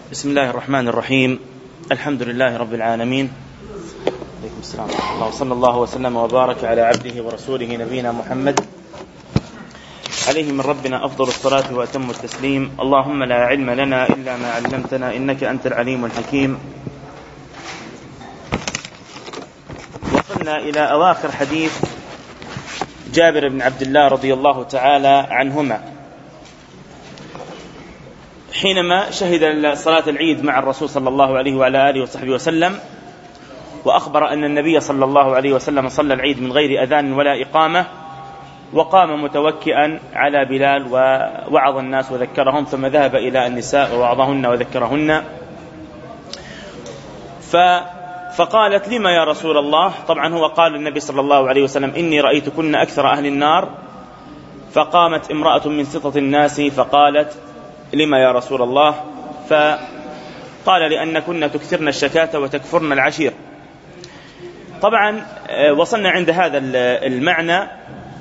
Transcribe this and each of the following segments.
بسم الله الرحمن الرحيم. الحمد لله رب العالمين. عليكم السلام ورحمة الله، وصلى الله وسلم وبارك على عبده ورسوله نبينا محمد عليه من ربنا أفضل الصلاة وأتم التسليم. اللهم لا علم لنا إلا ما علمتنا إنك أنت العليم الحكيم. وصلنا إلى أواخر حديث جابر بن عبد الله رضي الله تعالى عنهما حينما شهد صلاة العيد مع الرسول صلى الله عليه وعلى آله وصحبه وسلم، وأخبر أن النبي صلى الله عليه وسلم صلى العيد من غير أذان ولا إقامة، وقام متوكئا على بلال ووعظ الناس وذكرهم، ثم ذهب إلى النساء ووعظهن وذكرهن. فقالت: لما يا رسول الله؟ طبعا هو قال النبي صلى الله عليه وسلم: إني رأيتكن أكثر أهل النار. فقامت امرأة من سطة الناس فقالت: لما يا رسول الله؟ فقال: لأنكن تكثرن الشكاة وتكفرن العشير. طبعا وصلنا عند هذا المعنى،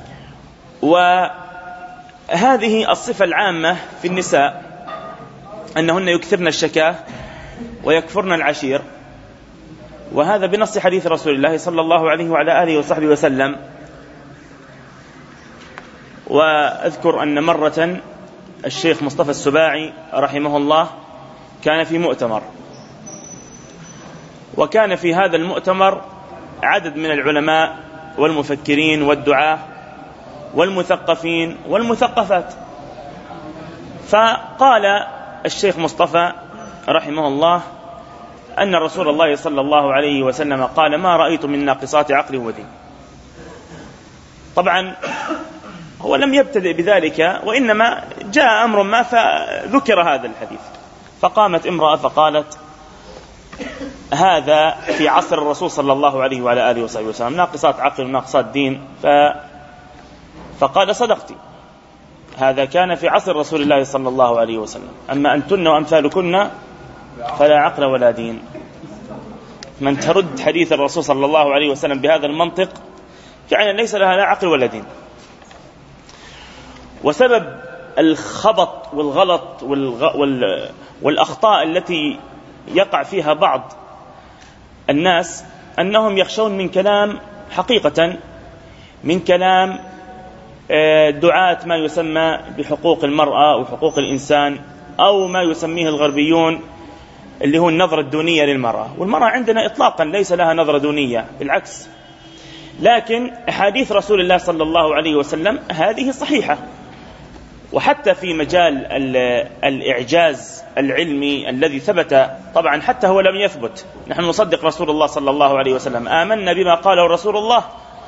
وهذه الصفة العامة في النساء أنهن يكثرن الشكاة ويكفرن العشير، وهذا بنص حديث رسول الله صلى الله عليه وعلى آله وصحبه وسلم. وأذكر أن مرة الشيخ مصطفى السباعي رحمه الله كان في مؤتمر، وكان في هذا المؤتمر عدد من العلماء والمفكرين والدعاة والمثقفين والمثقفات. فقال الشيخ مصطفى رحمه الله أن رسول الله صلى الله عليه وسلم قال: ما رأيت من ناقصات عقل ودين. طبعا هو لم يبتدئ بذلك، وإنما جاء أمر ما فذكر هذا الحديث. فقامت امرأة فقالت: هذا في عصر الرسول صلى الله عليه وعلى آله وصحبه وسلم ناقصات عقل وناقصات دين. فقال: صدقتي، هذا كان في عصر رسول الله صلى الله عليه وسلم، أما أنتن وأمثالكن فلا عقل ولا دين. من ترد حديث الرسول صلى الله عليه وسلم بهذا المنطق فعلا ليس لها لا عقل ولا دين. وسبب الخبط والغلط والأخطاء التي يقع فيها بعض الناس أنهم يخشون من كلام، حقيقة من كلام دعاة ما يسمى بحقوق المرأة وحقوق الإنسان، أو ما يسميه الغربيون اللي هو النظرة الدونية للمرأة. والمرأة عندنا إطلاقا ليس لها نظرة دونية، بالعكس. لكن أحاديث رسول الله صلى الله عليه وسلم هذه صحيحة، وحتى في مجال الإعجاز العلمي الذي ثبت، طبعا حتى هو لم يثبت، نحن نصدق رسول الله صلى الله عليه وسلم، آمنا بما قاله رسول الله،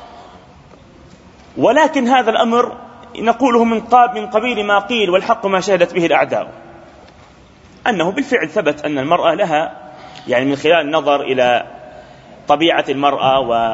ولكن هذا الأمر نقوله من قبيل ما قيل والحق ما شهدت به الأعداء، أنه بالفعل ثبت أن المرأة لها، يعني من خلال النظر إلى طبيعة المرأة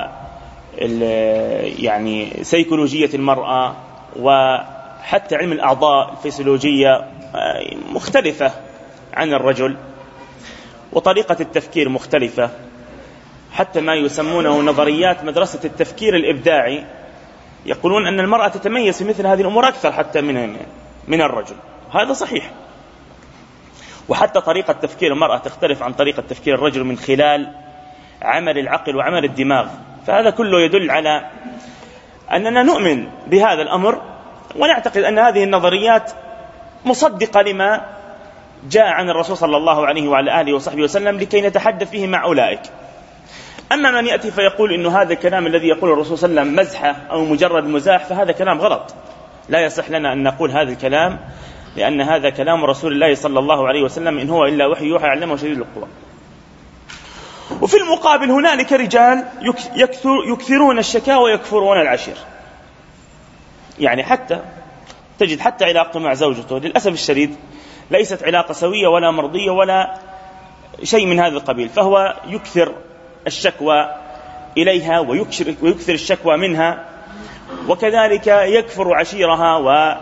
يعني سيكولوجية المرأة، وحتى علم الأعضاء الفسيولوجية مختلفة عن الرجل، وطريقة التفكير مختلفة، حتى ما يسمونه نظريات مدرسة التفكير الإبداعي يقولون أن المرأة تتميز في مثل هذه الأمور أكثر حتى من الرجل. هذا صحيح. وحتى طريقة تفكير المرأة تختلف عن طريقة تفكير الرجل من خلال عمل العقل وعمل الدماغ. فهذا كله يدل على أننا نؤمن بهذا الأمر، ونعتقد أن هذه النظريات مصدقة لما جاء عن الرسول صلى الله عليه وعلى آله وصحبه وسلم لكي نتحدث فيه مع أولئك. أما من يأتي فيقول إنه هذا الكلام الذي يقول الرسول صلى الله عليه وسلم مزحة أو مجرد مزاح، فهذا كلام غلط، لا يصح لنا أن نقول هذا الكلام، لأن هذا كلام رسول الله صلى الله عليه وسلم، إن هو إلا وحي يوحى علمه شديد القوى. وفي المقابل هنالك رجال يكثرون الشكاوى ويكفرون العشير. يعني حتى تجد حتى علاقته مع زوجته للأسف الشديد ليست علاقة سوية ولا مرضية ولا شيء من هذا القبيل، فهو يكثر الشكوى إليها ويكثر الشكوى منها، وكذلك يكفر عشيرها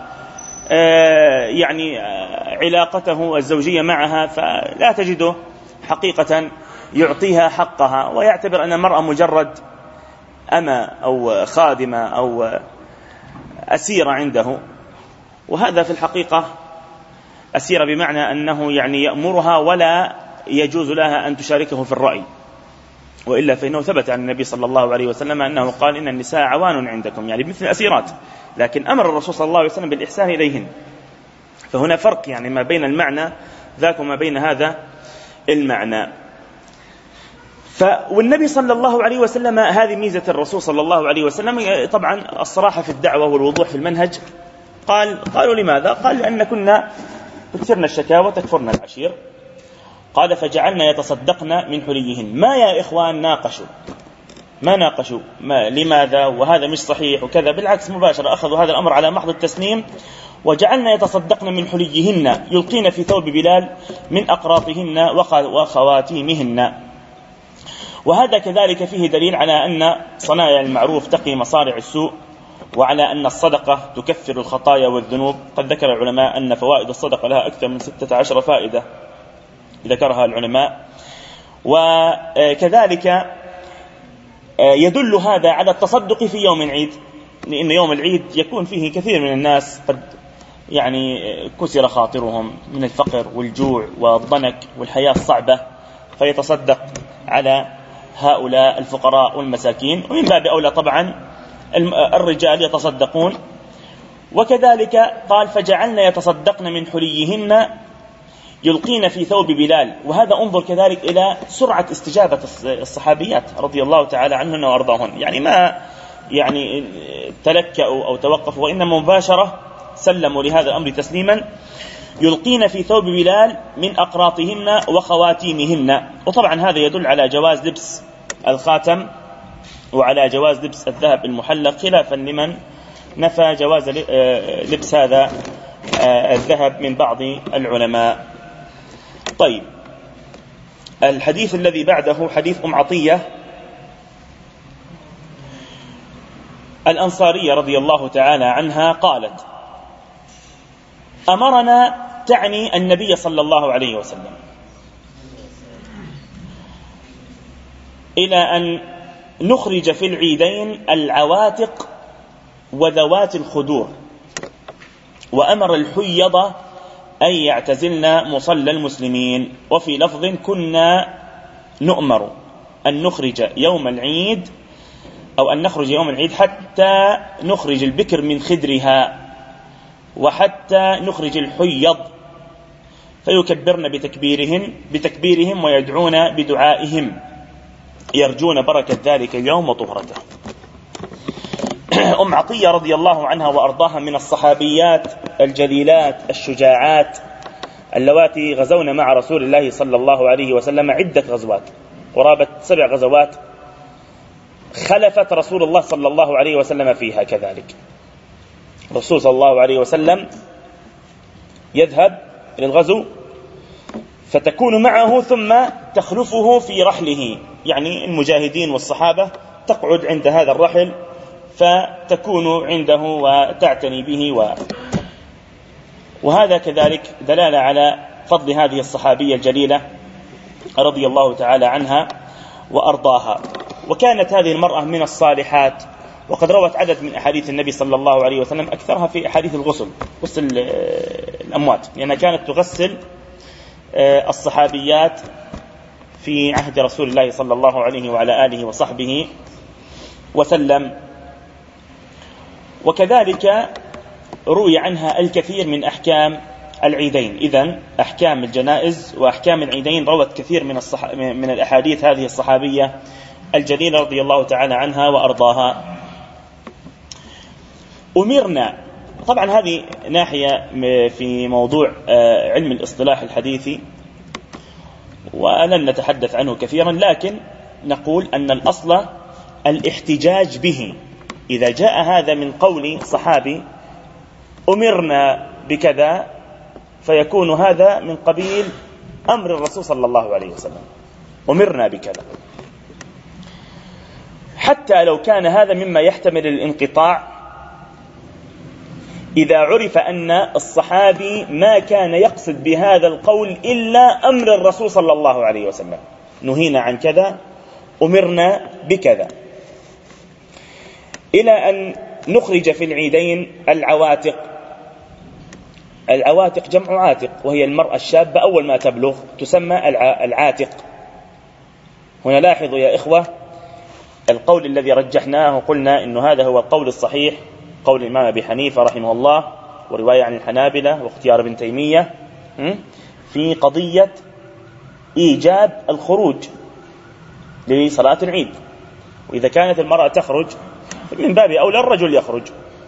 يعني علاقته الزوجية معها، فلا تجده حقيقة يعطيها حقها، ويعتبر أن المرأة مجرد أمة أو خادمة أو أسيرة عنده. وهذا في الحقيقة أسيرة بمعنى أنه يعني يأمرها ولا يجوز لها أن تشاركه في الرأي، وإلا فإنه ثبت عن النبي صلى الله عليه وسلم أنه قال إن النساء عوان عندكم، يعني مثل أسيرات، لكن أمر الرسول صلى الله عليه وسلم بالإحسان إليهن. فهنا فرق يعني ما بين المعنى ذاك وما بين هذا المعنى. والنبي صلى الله عليه وسلم، هذه ميزة الرسول صلى الله عليه وسلم طبعا الصراحة في الدعوة والوضوح في المنهج. قالوا لماذا؟ قال لأن كنا تكثرن الشكاوى وتكفرن العشير. قال فجعلنا يتصدقن من حليهن. ما يا إخوان ما ناقشوا لماذا وهذا مش صحيح وكذا، بالعكس مباشرة أخذوا هذا الأمر على محض التسليم. وجعلنا يتصدقن من حليهن يلقين في ثوب بلال من أقراطهن وخواتيمهن. وهذا كذلك فيه دليل على أن صنايع المعروف تقي مصارع السوء، وعلى أن الصدقة تكفر الخطايا والذنوب. قد ذكر العلماء أن فوائد الصدقة لها أكثر من 16 فائدة ذكرها العلماء. وكذلك يدل هذا على التصدق في يوم العيد، لأن يوم العيد يكون فيه كثير من الناس قد يعني كسر خاطرهم من الفقر والجوع والضنك والحياة الصعبة، فيتصدق على هؤلاء الفقراء والمساكين، ومن باب أولى طبعا الرجال يتصدقون. وكذلك قال فجعلنا يتصدقن من حليهن يلقين في ثوب بلال. وهذا انظر كذلك إلى سرعة استجابة الصحابيات رضي الله تعالى عنهن وأرضاهن، يعني ما يعني تلكأوا أو توقفوا، وإنما مباشرة سلموا لهذا الأمر تسليما. يلقين في ثوب بلال من أقراطهن وخواتيمهن. وطبعا هذا يدل على جواز لبس الخاتم وعلى جواز لبس الذهب المحلق، خلافا لمن نفى جواز لبس هذا الذهب من بعض العلماء. طيب، الحديث الذي بعده حديث أم عطية الأنصارية رضي الله تعالى عنها قالت: أمرنا، تعني النبي صلى الله عليه وسلم، إلى أن نخرج في العيدين العواتق وذوات الخدور، وأمر الحيض أن يعتزلن مصلى المسلمين. وفي لفظ: كنا نؤمر أن نخرج يوم العيد أو أن نخرج يوم العيد حتى نخرج البكر من خدرها، وحتى نخرج الحيض فيكبرن بتكبيرهم ويدعون بدعائهم يرجون بركة ذلك اليوم وطهرته. أم عطية رضي الله عنها وأرضاها من الصحابيات الجليلات الشجاعات اللواتي غزونا مع رسول الله صلى الله عليه وسلم عدة غزوات، قرابة 7 غزوات خلفت رسول الله صلى الله عليه وسلم فيها. كذلك الرسول صلى الله عليه وسلم يذهب إلى الغزو فتكون معه ثم تخلفه في رحله، يعني المجاهدين والصحابة تقعد عند هذا الرحل فتكون عنده وتعتني به وهذا كذلك دلالة على فضل هذه الصحابية الجليلة رضي الله تعالى عنها وأرضاها. وكانت هذه المرأة من الصالحات، وقد روت عدد من أحاديث النبي صلى الله عليه وسلم، أكثرها في أحاديث غسل الأموات، لأنها كانت تغسل الصحابيات في عهد رسول الله صلى الله عليه وعلى آله وصحبه وسلم. وكذلك روي عنها الكثير من أحكام العيدين. إذن أحكام الجنائز وأحكام العيدين روت كثير من الأحاديث هذه الصحابية الجليلة رضي الله تعالى عنها وأرضاها. أمرنا، طبعا هذه ناحية في موضوع علم الاصطلاح الحديثي ولن نتحدث عنه كثيرا، لكن نقول أن الأصل الاحتجاج به. إذا جاء هذا من قول صحابي أمرنا بكذا فيكون هذا من قبيل أمر الرسول صلى الله عليه وسلم، أمرنا بكذا، حتى لو كان هذا مما يحتمل الانقطاع، إذا عرف أن الصحابي ما كان يقصد بهذا القول إلا أمر الرسول صلى الله عليه وسلم، نهينا عن كذا، أمرنا بكذا. إلى أن نخرج في العيدين العواتق. العواتق جمع عاتق، وهي المرأة الشابة أول ما تبلغ تسمى العاتق. هنا لاحظوا يا إخوة القول الذي رجحناه قلنا إنه هذا هو القول الصحيح، قول الإمام أبي حنيفة رحمه الله ورواية عن الحنابلة واختيار ابن تيمية في قضية إيجاب الخروج لصلاة العيد. وإذا كانت المرأة تخرج من باب أولى الرجل يخرج.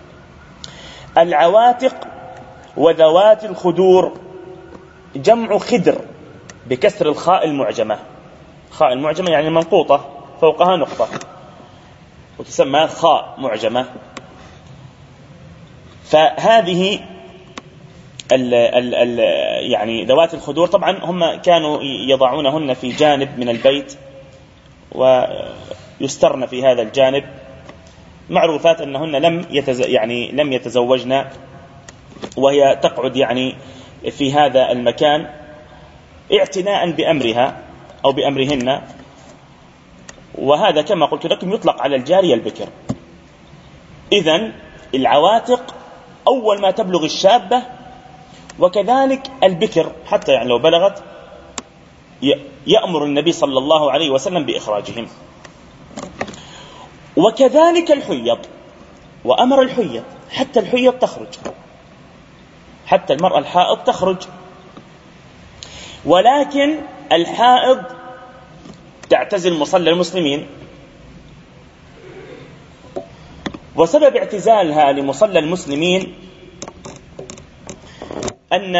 العواتق وذوات الخدور جمع خدر بكسر الخاء المعجمة، خاء المعجمة يعني منقوطة فوقها نقطة وتسمى خاء معجمة. فهذه يعني ذوات الخدور طبعا هم كانوا يضعونهن في جانب من البيت ويسترن في هذا الجانب، معروفات أنهن لم يتزوجن، وهي تقعد يعني في هذا المكان اعتناء بأمرها أو بأمرهن. وهذا كما قلت لكم يطلق على الجارية البكر. إذن العواتق أول ما تبلغ الشابة، وكذلك البكر حتى يعني لو بلغت يأمر النبي صلى الله عليه وسلم بإخراجهم. وكذلك الحيض، وأمر الحيض حتى الحيض تخرج، حتى المرأة الحائض تخرج. ولكن الحائض تعتزل مصلى المسلمين، وسبب اعتزالها لمصلى المسلمين أن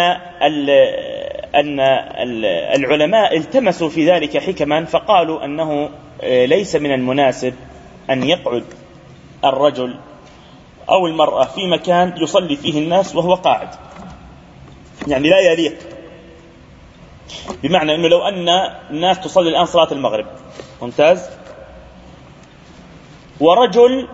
العلماء التمسوا في ذلك حكما، فقالوا أنه ليس من المناسب أن يقعد الرجل أو المرأة في مكان يصلي فيه الناس وهو قاعد، يعني لا يليق. بمعنى أنه لو أن الناس تصلي الآن صلاة المغرب ممتاز، ورجل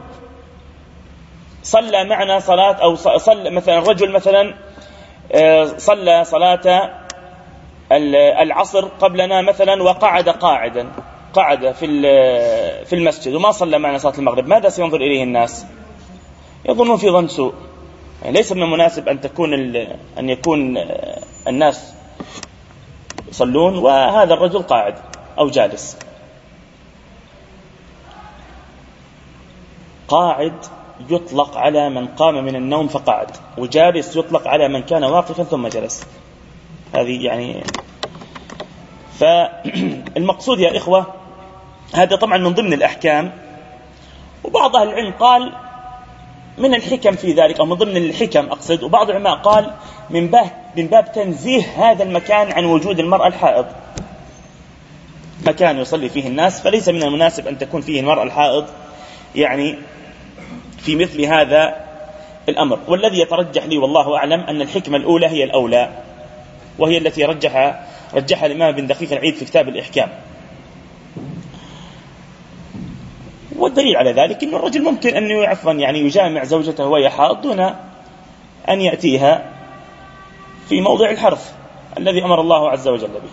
صلى معنا صلاة، أو صلى مثلا رجل مثلا صلى صلاة العصر قبلنا مثلا وقعد قاعدا، قعد في المسجد وما صلى معنا صلاة المغرب، ماذا سينظر إليه الناس؟ يظنون في ظن سوء. يعني ليس من المناسب أن يكون الناس يصلون وهذا الرجل قاعد أو جالس. قاعد يطلق على من قام من النوم فقعد، وجالس يطلق على من كان واقفا ثم جلس. هذه يعني فالمقصود يا إخوة هذا طبعا من ضمن الأحكام. وبعض أهل العلم قال من الحكم في ذلك، أو من ضمن الحكم أقصد، وبعض العلماء قال من باب تنزيه هذا المكان عن وجود المرأة الحائض، مكان يصلي فيه الناس، فليس من المناسب أن تكون فيه المرأة الحائض يعني في مثل هذا الأمر. والذي يترجح لي والله أعلم أن الحكمة الأولى هي الأولى، وهي التي رجحها الإمام بن دقيق العيد في كتاب الإحكام. والدليل على ذلك أن الرجل ممكن أن يعني يجامع زوجته وهي حائض دون أن يأتيها في موضع الحرث الذي أمر الله عز وجل به.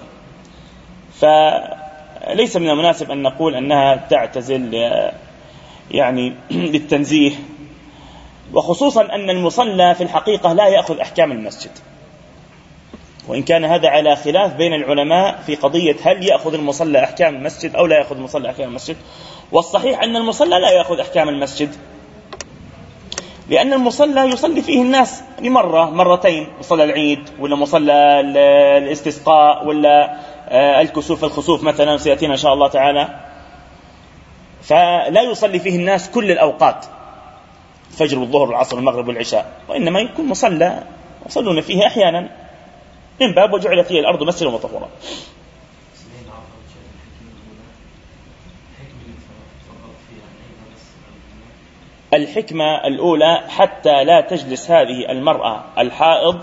فليس من المناسب أن نقول أنها تعتزل يعني للتنزيه، وخصوصا أن المصلى في الحقيقة لا يأخذ أحكام المسجد، وإن كان هذا على خلاف بين العلماء في قضية هل يأخذ المصلى أحكام المسجد أو لا يأخذ المصلى أحكام المسجد. والصحيح أن المصلى لا يأخذ أحكام المسجد، لأن المصلى يصلي فيه الناس لمرة مرتين، مصلى العيد ولا مصلى الاستسقاء ولا الكسوف الخسوف مثلا سيأتينا إن شاء الله تعالى، فلا يصلي فيه الناس كل الأوقات فجر والظهر والعصر والمغرب والعشاء، وإنما يكون مصلى يصلون فيه أحيانا من باب وجعل فيه الأرض مسجدا وطهورا. الحكمة الأولى حتى لا تجلس هذه المرأة الحائض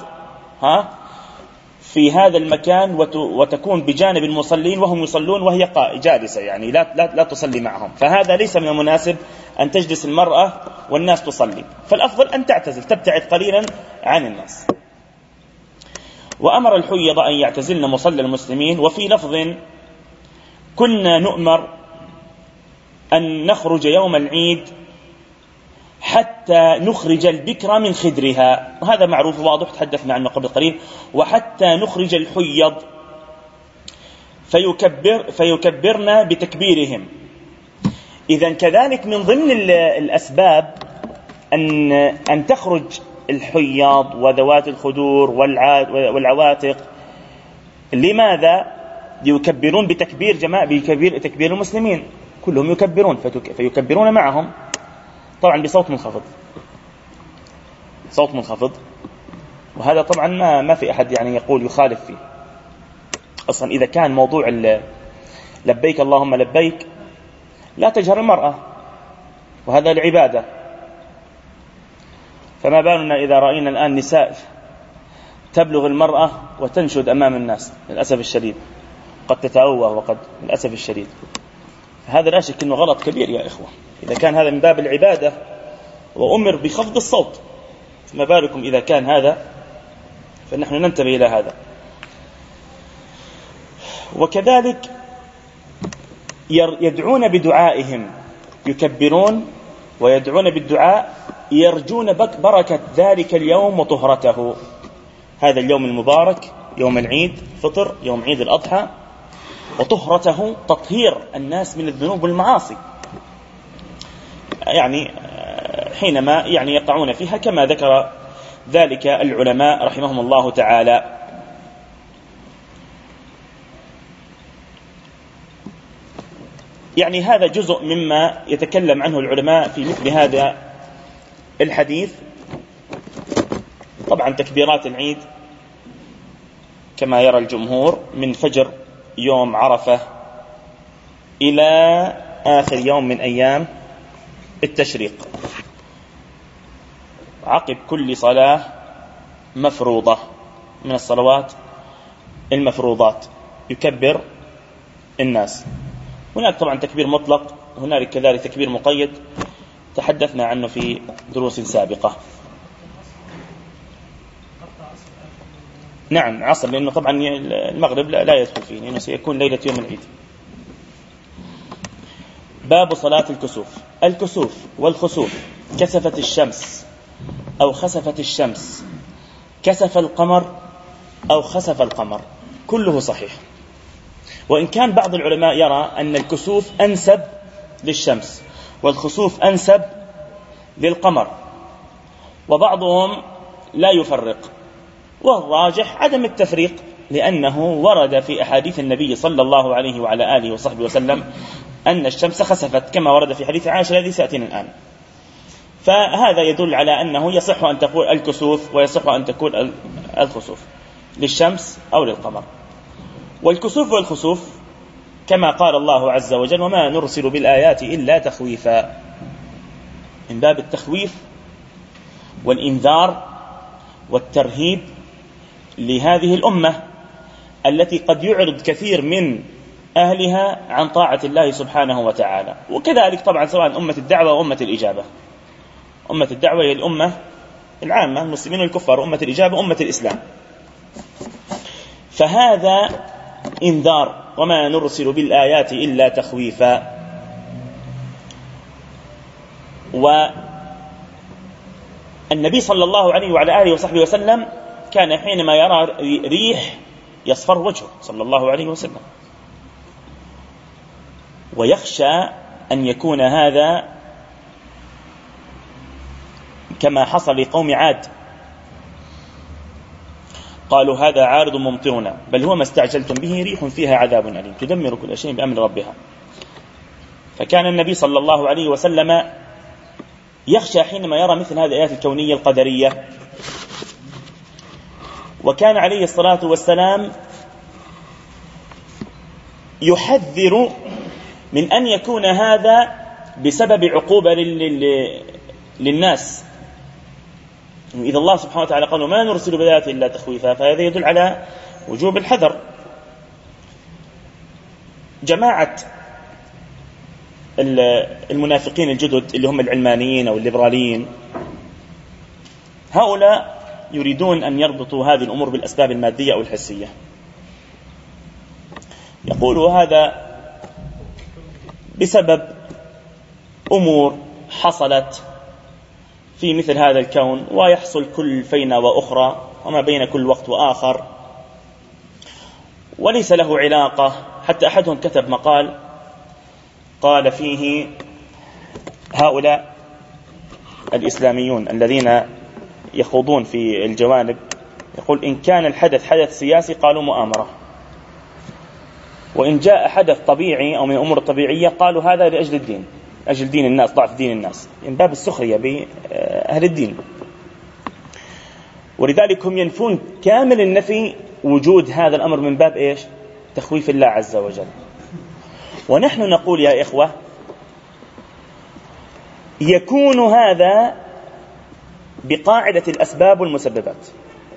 في هذا المكان وتكون بجانب المصلين وهم يصلون وهي جالسة، يعني لا تصلي معهم، فهذا ليس من المناسب أن تجلس المرأة والناس تصلي، فالأفضل أن تعتزل تبتعد قليلا عن الناس. وأمر الحيض أن يعتزلن مصلى المسلمين. وفي لفظ كنا نؤمر أن نخرج يوم العيد حتى نخرج البكر من خدرها، وهذا معروف واضح تحدثنا عنه قبل قليل. وحتى نخرج الحيض فيكبرنا بتكبيرهم. إذن كذلك من ضمن الأسباب أن تخرج الحيض وذوات الخدور والعواتق. لماذا يكبرون بتكبير تكبير المسلمين كلهم يكبرون، فيكبرون معهم طبعا بصوت منخفض، صوت منخفض. وهذا طبعا ما في أحد يعني يقول يخالف فيه أصلا. إذا كان موضوع لبيك اللهم لبيك لا تجهر المرأة، وهذا العبادة، فما بالنا إذا رأينا الآن نساء تبلغ المرأة وتنشد أمام الناس، للأسف الشديد قد تتأوه، وقد للأسف الشديد هذا لا شك أنه غلط كبير يا إخوة. إذا كان هذا من باب العبادة وأمر بخفض الصوت، فما بالكم إذا كان هذا، فنحن ننتبه إلى هذا. وكذلك يدعون بدعائهم، يكبرون ويدعون بالدعاء، يرجون بركة ذلك اليوم وطهرته. هذا اليوم المبارك يوم العيد فطر، يوم عيد الأضحى، وطهرته تطهير الناس من الذنوب والمعاصي، يعني حينما يعني يقعون فيها، كما ذكر ذلك العلماء رحمهم الله تعالى. يعني هذا جزء مما يتكلم عنه العلماء في مثل هذا الحديث. طبعا تكبيرات العيد كما يرى الجمهور من فجر يوم عرفة إلى آخر يوم من أيام التشريق، عقب كل صلاة مفروضة من الصلوات المفروضات يكبر الناس. هناك طبعا تكبير مطلق، وهناك كذلك تكبير مقيد تحدثنا عنه في دروس سابقة. نعم عصر، لأنه طبعا المغرب لا يدخل فيه، لأنه سيكون ليلة يوم العيد. باب صلاة الكسوف. الكسوف والخسوف، كسفت الشمس أو خسفت الشمس، كسف القمر أو خسف القمر، كله صحيح. وإن كان بعض العلماء يرى أن الكسوف أنسب للشمس والخسوف أنسب للقمر، وبعضهم لا يفرق، والراجح عدم التفريق، لأنه ورد في أحاديث النبي صلى الله عليه وعلى آله وصحبه وسلم أن الشمس خسفت، كما ورد في حديث عائشة الذي سأتينا الآن. فهذا يدل على أنه يصح أن تقول الكسوف ويصح أن تكون الخسوف للشمس أو للقمر. والكسوف والخسوف كما قال الله عز وجل: وما نرسل بالآيات إلا تخويفا، من باب التخويف والإنذار والترهيب لهذه الأمة التي قد يعرض كثير من أهلها عن طاعة الله سبحانه وتعالى. وكذلك طبعا سواء أمة الدعوة وأمة الإجابة. أمة الدعوة هي الأمة العامة، المسلمين والكفار، أمة الإجابة أمة الإسلام. فهذا إنذار، وما نرسل بالآيات إلا تخويفا. والنبي صلى الله عليه وعلى آله وصحبه وسلم كان حينما يرى ريح يصفر وجهه صلى الله عليه وسلم، ويخشى أن يكون هذا كما حصل لقوم عاد، قالوا هذا عارض ممطرنا بل هو ما استعجلتم به ريح فيها عذاب أليم تدمر كل شيء بأمر ربها. فكان النبي صلى الله عليه وسلم يخشى حينما يرى مثل هذه الآيات الكونية القدرية. وكان عليه الصلاة والسلام يحذر من أن يكون هذا بسبب عقوبة للناس. إذا الله سبحانه وتعالى قال: ما نرسل بالآيات إلا تخويفا، فهذا يدل على وجوب الحذر. جماعة المنافقين الجدد اللي هم العلمانيين أو الليبراليين، هؤلاء يريدون أن يربطوا هذه الأمور بالأسباب المادية أو الحسية. يقولوا هذا بسبب أمور حصلت في مثل هذا الكون، ويحصل كل فينة وأخرى وما بين كل وقت وآخر، وليس له علاقة. حتى أحدهم كتب مقال قال فيه هؤلاء الإسلاميون الذين يخوضون في الجوانب، يقول إن كان الحدث حدث سياسي قالوا مؤامرة، وإن جاء حدث طبيعي أو من الأمور الطبيعية قالوا هذا لأجل الدين، أجل دين الناس، ضعف دين الناس، من باب السخرية بأهل الدين. ولذلك هم ينفون كامل النفي وجود هذا الأمر من باب إيش؟ تخويف الله عز وجل. ونحن نقول يا إخوة يكون هذا بقاعدة الأسباب والمسببات،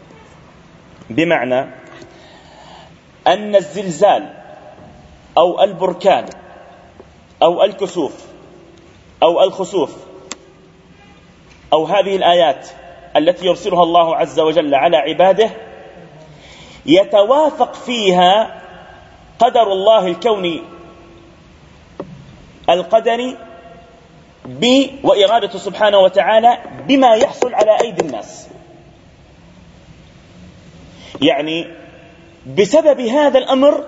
بمعنى أن الزلزال أو البركان أو الكسوف أو الخسوف أو هذه الآيات التي يرسلها الله عز وجل على عباده يتوافق فيها قدر الله الكوني القدري وإرادته سبحانه وتعالى بما يحصل على أيدي الناس. يعني بسبب هذا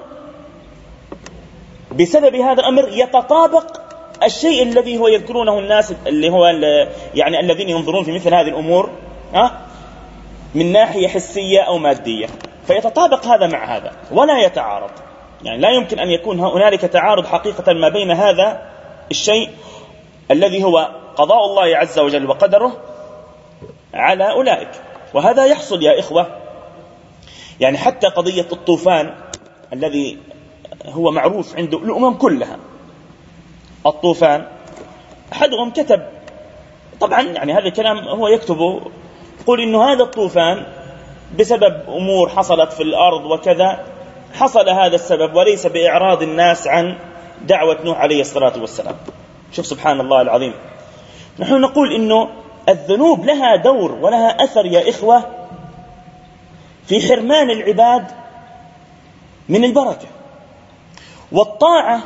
الأمر يتطابق الشيء الذي هو يذكرونه الناس، اللي هو يعني الذين ينظرون في مثل هذه الأمور من ناحية حسية أو مادية، فيتطابق هذا مع هذا ولا يتعارض. يعني لا يمكن أن يكون هنالك تعارض حقيقة ما بين هذا الشيء الذي هو قضاء الله عز وجل وقدره على أولئك. وهذا يحصل يا إخوة، يعني حتى قضية الطوفان الذي هو معروف عند الأمم كلها، الطوفان أحدهم كتب، طبعا يعني هذا الكلام هو يكتبه، يقول إنه هذا الطوفان بسبب أمور حصلت في الأرض وكذا حصل هذا السبب، وليس بإعراض الناس عن دعوة نوح عليه الصلاة والسلام. شوف سبحان الله العظيم. نحن نقول إنه الذنوب لها دور ولها أثر يا إخوة في حرمان العباد من البركة، والطاعة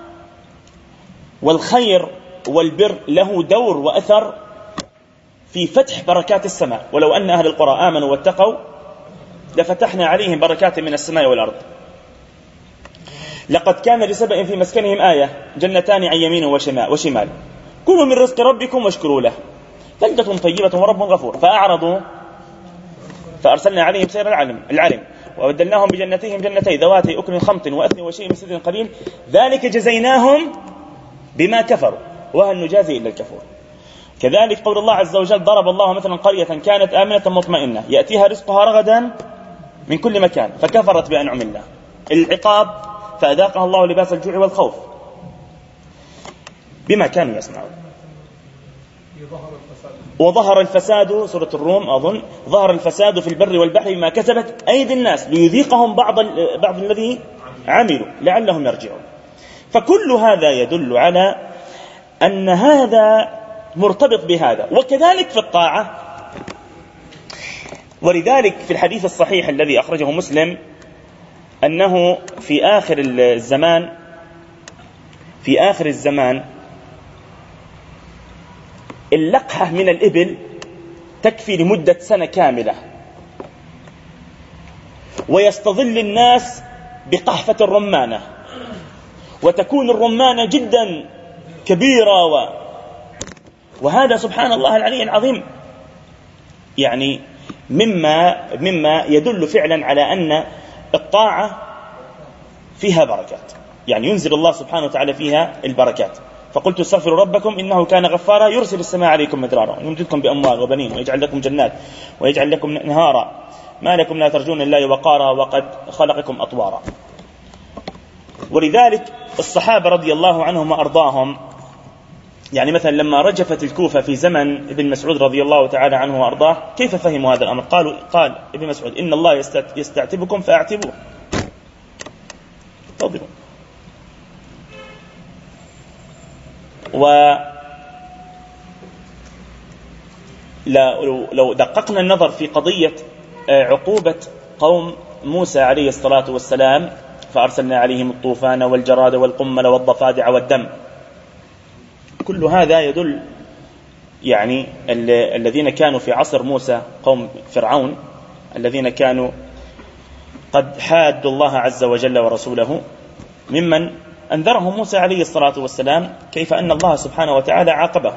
والخير والبر له دور وأثر في فتح بركات السماء. ولو أن أهل القرى آمنوا واتقوا لفتحنا عليهم بركات من السماء والأرض. لقد كان لسبأ في مسكنهم آية جنتان عن يمين وشمال كلوا من رزق ربكم واشكروا له بلدة طيبة ورب غفور فأعرضوا فأرسلنا عليهم سير العلم وبدلناهم بجنتين ذواتي أكل خمط وأثل وشيء من سدر قليل ذلك جزيناهم بما كفروا وهل نجازي إلا الكفور. كذلك قول الله عز وجل ضرب الله مثلا قرية كانت آمنة مطمئنة يأتيها رزقها رغدا من كل مكان فكفرت بأنعم الله. العقاب فأذاقها الله لباس الجوع والخوف بما كانوا يصنعون. وظهر الفساد سورة الروم أظن ظهر الفساد في البر والبحر بما كسبت أيدي الناس ليذيقهم بعض الذي عملوا لعلهم يرجعون. فكل هذا يدل على أن هذا مرتبط بهذا. وكذلك في الطاعة. ولذلك في الحديث الصحيح الذي أخرجه مسلم أنه في آخر الزمان اللقحة من الإبل تكفي لمدة سنة كاملة ويستظل الناس بقحفة الرمانة وتكون الرمانة جدا كبيرة وهذا سبحان الله العلي العظيم يعني مما يدل فعلا على أن الطاعة فيها بركات. يعني ينزل الله سبحانه وتعالى فيها البركات. فقلت استغفروا ربكم إنه كان غفارا يرسل السماء عليكم مدرارا ويمددكم بأموال وبنين ويجعل لكم جنات ويجعل لكم نهارا ما لكم لا ترجون الله وقارا وقد خلقكم أطوارا. ولذلك الصحابة رضي الله عنهم وأرضاهم يعني مثلا لما رجفت الكوفة في زمن ابن مسعود رضي الله تعالى عنه وأرضاه كيف فهموا هذا الأمر؟ قال ابن مسعود إن الله يستعتبكم فأعتبوه. تفضلوا. لو دققنا النظر في قضية عقوبة قوم موسى عليه الصلاة والسلام فأرسلنا عليهم الطوفان والجراد والقمل والضفادع والدم كل هذا يدل يعني الذين كانوا في عصر موسى قوم فرعون، الذين كانوا قد حادوا الله عز وجل ورسوله، ممن أنذرهم موسى عليه الصلاة والسلام كيف أن الله سبحانه وتعالى عاقبه.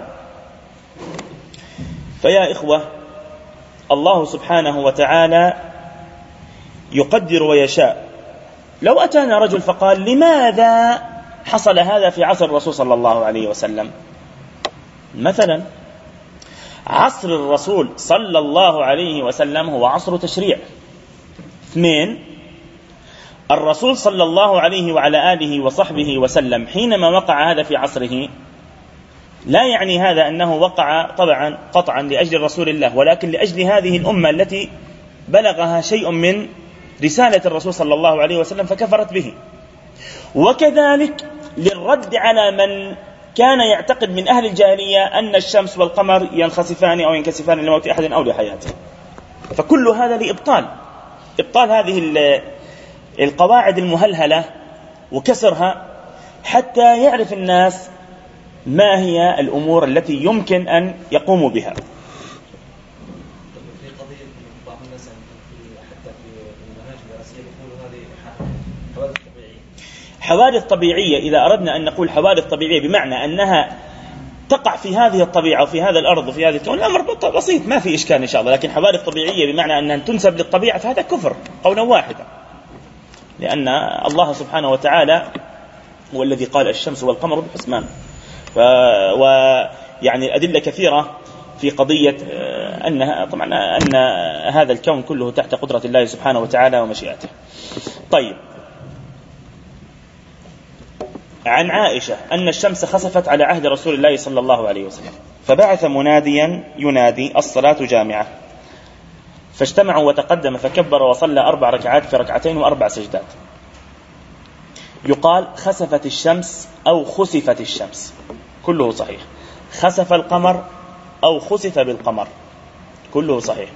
فيا إخوة، الله سبحانه وتعالى يقدر ويشاء. لو أتانا رجل فقال لماذا حصل هذا في عصر الرسول صلى الله عليه وسلم؟ مثلا عصر الرسول صلى الله عليه وسلم هو عصر تشريع. 2، الرسول صلى الله عليه وعلى آله وصحبه وسلم حينما وقع هذا في عصره لا يعني هذا أنه وقع طبعا قطعا لأجل رسول الله، ولكن لأجل هذه الأمة التي بلغها شيء من رسالة الرسول صلى الله عليه وسلم فكفرت به. وكذلك للرد على من كان يعتقد من أهل الجاهلية أن الشمس والقمر ينخسفان أو ينكسفان لموت أحد أو لحياته. فكل هذا لإبطال هذه القواعد المهلهلة وكسرها، حتى يعرف الناس ما هي الأمور التي يمكن أن يقوموا بها. حوادث طبيعية، إذا أردنا أن نقول حوادث طبيعية بمعنى أنها تقع في هذه الطبيعة وفي هذا الأرض وفي هذه الكون، الأمر بسيط ما في إشكال إن شاء الله. لكن حوادث طبيعية بمعنى أنها تنسب للطبيعة فهذا كفر قولا واحدا، لأن الله سبحانه وتعالى هو الذي قال الشمس والقمر بحسبان. ويعني الأدلة كثيرة في قضية أن هذا الكون كله تحت قدرة الله سبحانه وتعالى ومشيئته. طيب، عن عائشة أن الشمس خسفت على عهد رسول الله صلى الله عليه وسلم، فبعث مناديا ينادي الصلاة جامعة، فاجتمعوا وتقدم فكبر وصلى 4 ركعات في 2 و4 سجدات. يقال خسفت الشمس أو خسفت الشمس، كله صحيح. خسف القمر أو خسف بالقمر، كله صحيح.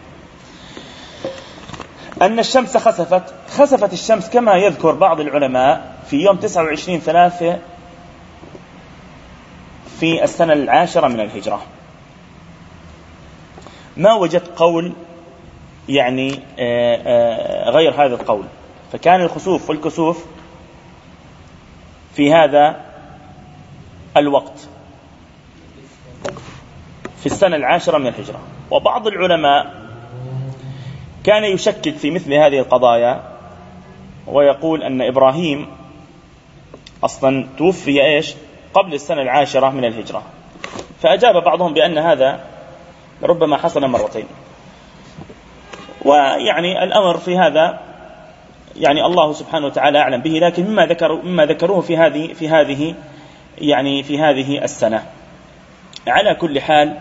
أن الشمس خسفت الشمس كما يذكر بعض العلماء في يوم 29/3 في السنة 10 من الهجرة. ما وجدت قول يعني غير هذا القول، فكان الخسوف والكسوف في هذا الوقت في السنة 10 من الهجرة. وبعض العلماء كان يشكك في مثل هذه القضايا ويقول أن إبراهيم أصلا توفي قبل السنة 10 من الهجرة، فأجاب بعضهم بأن هذا ربما حصل مرتين. ويعني الأمر في هذا يعني الله سبحانه وتعالى أعلم به، لكن مما ذكروه في هذه السنة. على كل حال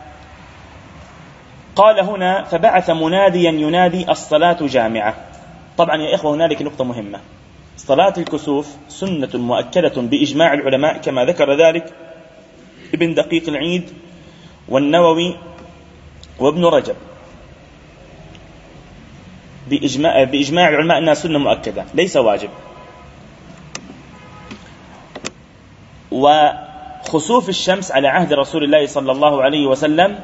قال هنا فبعث مناديا ينادي الصلاة جامعة. طبعا يا إخوة هنالك نقطة مهمة، صلاة الكسوف سنة مؤكدة بإجماع العلماء كما ذكر ذلك ابن دقيق العيد والنووي وابن رجب، بإجماع العلماء أنها سنة مؤكدة ليس واجب. وخسوف الشمس على عهد رسول الله صلى الله عليه وسلم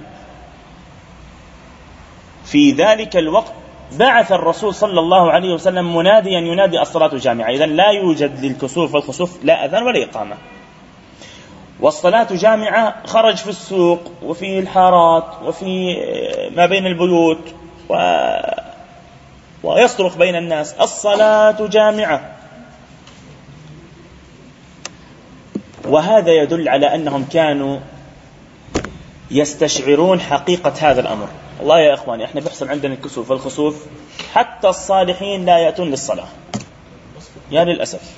في ذلك الوقت بعث الرسول صلى الله عليه وسلم مناديا ينادي الصلاة جامعة. إذن لا يوجد للكسوف والخسوف لا أذان ولا إقامة، والصلاة جامعة خرج في السوق وفي الحارات وفي ما بين البيوت ويصرخ بين الناس الصلاة جامعة. وهذا يدل على أنهم كانوا يستشعرون حقيقة هذا الأمر. والله يا إخواني إحنا بيحصل عندنا الكسوف والخسوف حتى الصالحين لا يأتون للصلاة، يا للأسف.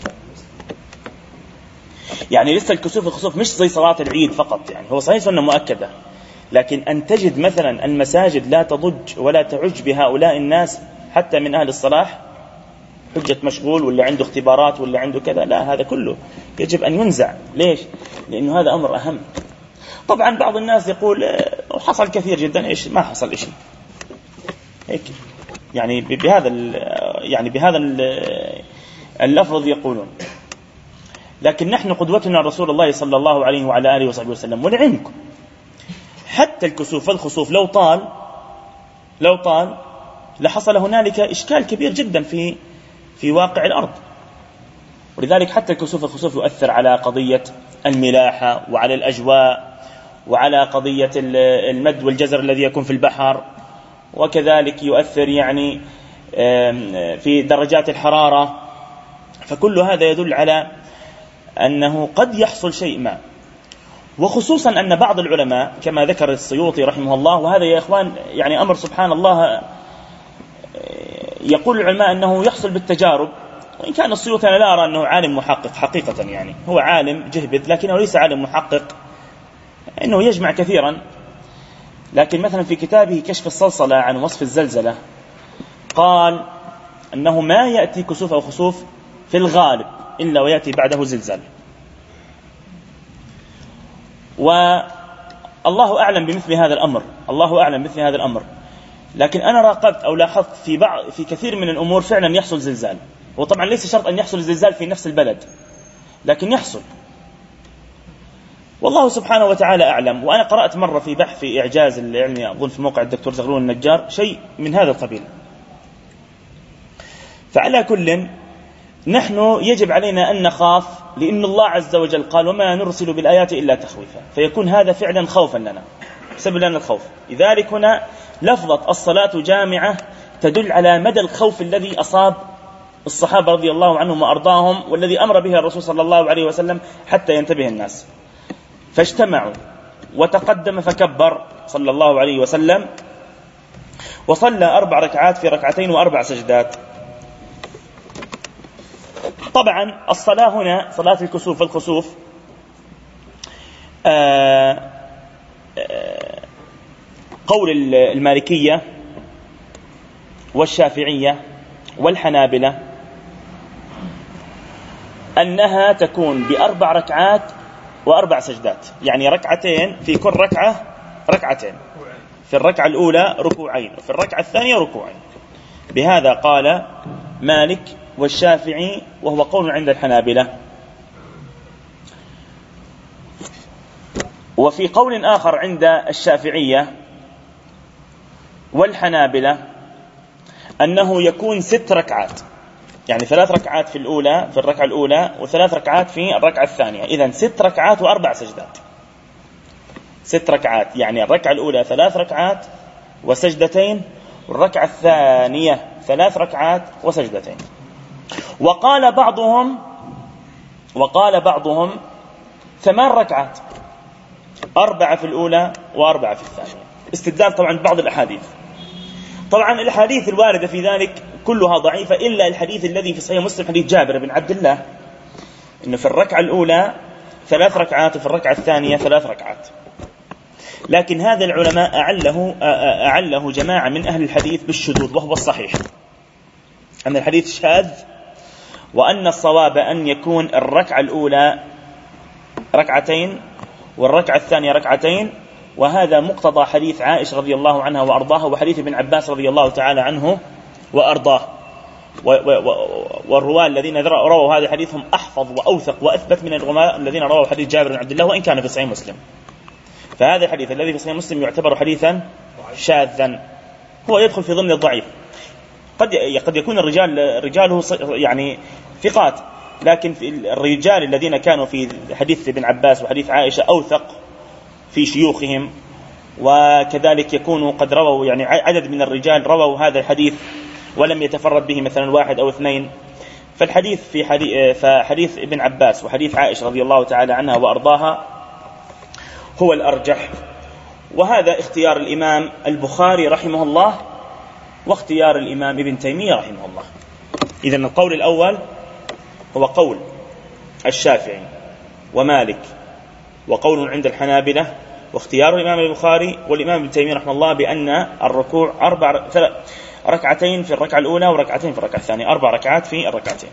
يعني لسه الكسوف والخسوف مش زي صلاة العيد فقط، يعني هو صحيح سنة مؤكدة، لكن أن تجد مثلا المساجد لا تضج ولا تعج بهؤلاء الناس حتى من أهل الصلاح، حجة مشغول ولا عنده اختبارات ولا عنده كذا، لا، هذا كله يجب أن ينزع. ليش؟ لأنه هذا أمر أهم. طبعا بعض الناس يقول حصل كثير جدا، إيش ما حصل إشي هيك، يعني بهذا اللفظ يقولون. لكن نحن قدوتنا رسول الله صلى الله عليه وعلى آله وصحبه وسلم. ولعلمكم حتى الكسوف والخسوف لو طال لحصل هنالك إشكال كبير جدا في واقع الأرض. ولذلك حتى الكسوف والخسوف يؤثر على قضية الملاحة وعلى الأجواء وعلى قضية المد والجزر الذي يكون في البحر، وكذلك يؤثر يعني في درجات الحرارة. فكل هذا يدل على أنه قد يحصل شيء ما، وخصوصا أن بعض العلماء كما ذكر السيوطي رحمه الله، وهذا يا إخوان يعني أمر سبحان الله، يقول العلماء أنه يحصل بالتجارب. وإن كان السيوطي أنا لا أرى أنه عالم محقق حقيقة، يعني هو عالم جهبذ لكنه ليس عالم محقق، إنه يجمع كثيرا. لكن مثلا في كتابه كشف الصلصلة عن وصف الزلزلة قال أنه ما يأتي كسوف أو خسوف في الغالب إلا ويأتي بعده زلزال. والله أعلم بمثل هذا الأمر، لكن أنا راقبت أو لاحظت في كثير من الأمور فعلا يحصل زلزال. وطبعا ليس شرط أن يحصل الزلزال في نفس البلد، لكن يحصل، والله سبحانه وتعالى أعلم. وأنا قرأت مرة في بحث في إعجاز العلمي أظن في موقع الدكتور زغلول النجار شيء من هذا القبيل. فعلى كل نحن يجب علينا أن نخاف، لأن الله عز وجل قال وما نرسل بالآيات إلا تخويفا، فيكون هذا فعلا خوفا لنا، سبب لنا الخوف. لذلك هنا لفظة الصلاة جامعة تدل على مدى الخوف الذي أصاب الصحابة رضي الله عنهم وأرضاهم، والذي أمر به الرسول صلى الله عليه وسلم حتى ينتبه الناس. فاجتمعوا وتقدم فكبر صلى الله عليه وسلم، وصلى 4 ركعات في 2 و4 سجدات. طبعا الصلاة هنا صلاة الكسوف والخسوف قول المالكية والشافعية والحنابلة أنها تكون ب4 ركعات و4 سجدات، يعني 2 في كل ركعة 2، في الركعة الأولى ركوعين وفي الركعة الثانية ركوعين. بهذا قال مالك والشافعي، وهو قول عند الحنابلة. وفي قول آخر عند الشافعية والحنابلة أنه يكون 6 ركعات، يعني 3 ركعات في الركعة الأولى و3 ركعات في الركعة الثانية. إذن 6 ركعات و4 سجدات. 6 ركعات يعني الركعة الأولى 3 ركعات وسجدتين، والركعة الثانية 3 ركعات وسجدتين. وقال بعضهم 8 ركعات، 4 في الأولى و4 في الثانية، استدلال طبعا بعض الأحاديث. طبعا الأحاديث الواردة في ذلك كلها ضعيفة، إلا الحديث الذي في صحيح مسلم حديث جابر بن عبد الله إنه في الركعة الأولى 3 ركعات وفي الركعة الثانية 3 ركعات. لكن هذا العلماء أعله جماعة من أهل الحديث بالشذوذ، وهو الصحيح أن الحديث شاذ، وأن الصواب أن يكون الركعة الأولى 2 والركعة الثانية 2، وهذا مقتضى حديث عائشة رضي الله عنها وأرضاها، وحديث ابن عباس رضي الله تعالى عنه وأرضاه. والرواة الذين رووا هذا الحديث هم أحفظ وأوثق وأثبت من الرواة الذين رووا حديث جابر بن عبد الله، وإن كان في صحيح مسلم. فهذا الحديث الذي في صحيح مسلم يعتبر حديثا شاذا، هو يدخل في ضمن الضعيف. قد يكون رجاله يعني ثقات، لكن في الرجال الذين كانوا في حديث ابن عباس وحديث عائشة أوثق في شيوخهم، وكذلك يكونوا قد رووا يعني عدد من الرجال رووا هذا الحديث ولم يتفرد به مثلا 1 أو 2. فالحديث فحديث ابن عباس وحديث عائشة رضي الله تعالى عنها وأرضاها هو الأرجح، وهذا اختيار الإمام البخاري رحمه الله واختيار الإمام ابن تيمية رحمه الله. إذن القول الأول هو قول الشافعي ومالك وقول عند الحنابلة، واختيار الإمام البخاري والإمام ابن تيمية رحمه الله بأن الركوع 2 في الركعة الأولى وركعتين في الركعة الثانية، 4 ركعات في الركعتين.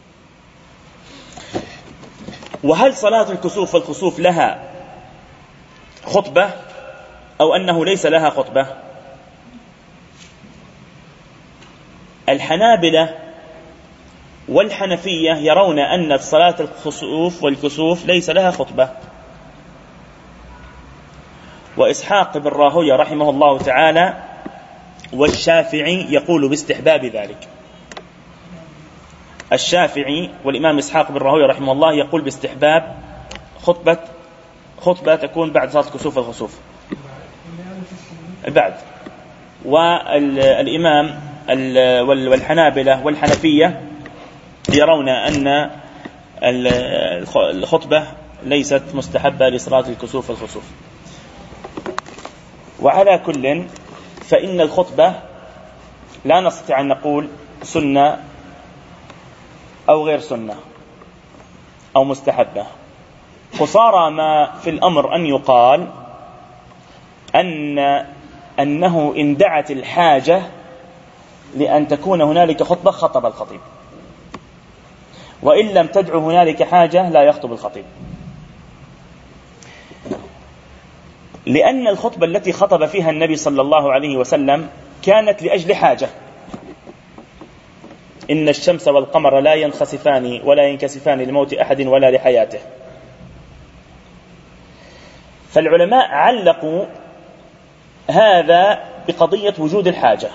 وهل صلاة الكسوف والخسوف لها خطبة أو أنه ليس لها خطبة؟ الحنابلة والحنفية يرون أن صلاة الخسوف والكسوف ليس لها خطبة، وإسحاق بن راهويه رحمه الله تعالى والشافعي يقول باستحباب ذلك. الشافعي والإمام إسحاق بن راهويه رحمه الله يقول باستحباب خطبة تكون بعد صلاة الكسوف والخسوف بعد. والإمام والحنابلة والحنفية يرون أن الخطبة ليست مستحبة لصلاة الكسوف والخسوف. وعلى كل فإن الخطبة لا نستطيع أن نقول سنة أو غير سنة أو مستحبة. قصارى ما في الأمر أن يقال أنه إن دعت الحاجة لأن تكون هنالك خطبة خطب الخطيب، وإن لم تدع هنالك حاجة لا يخطب الخطيب، لأن الخطبة التي خطب فيها النبي صلى الله عليه وسلم كانت لأجل حاجة. إن الشمس والقمر لا ينخسفان ولا ينكسفان لموت أحد ولا لحياته. فالعلماء علقوا هذا بقضية وجود الحاجة،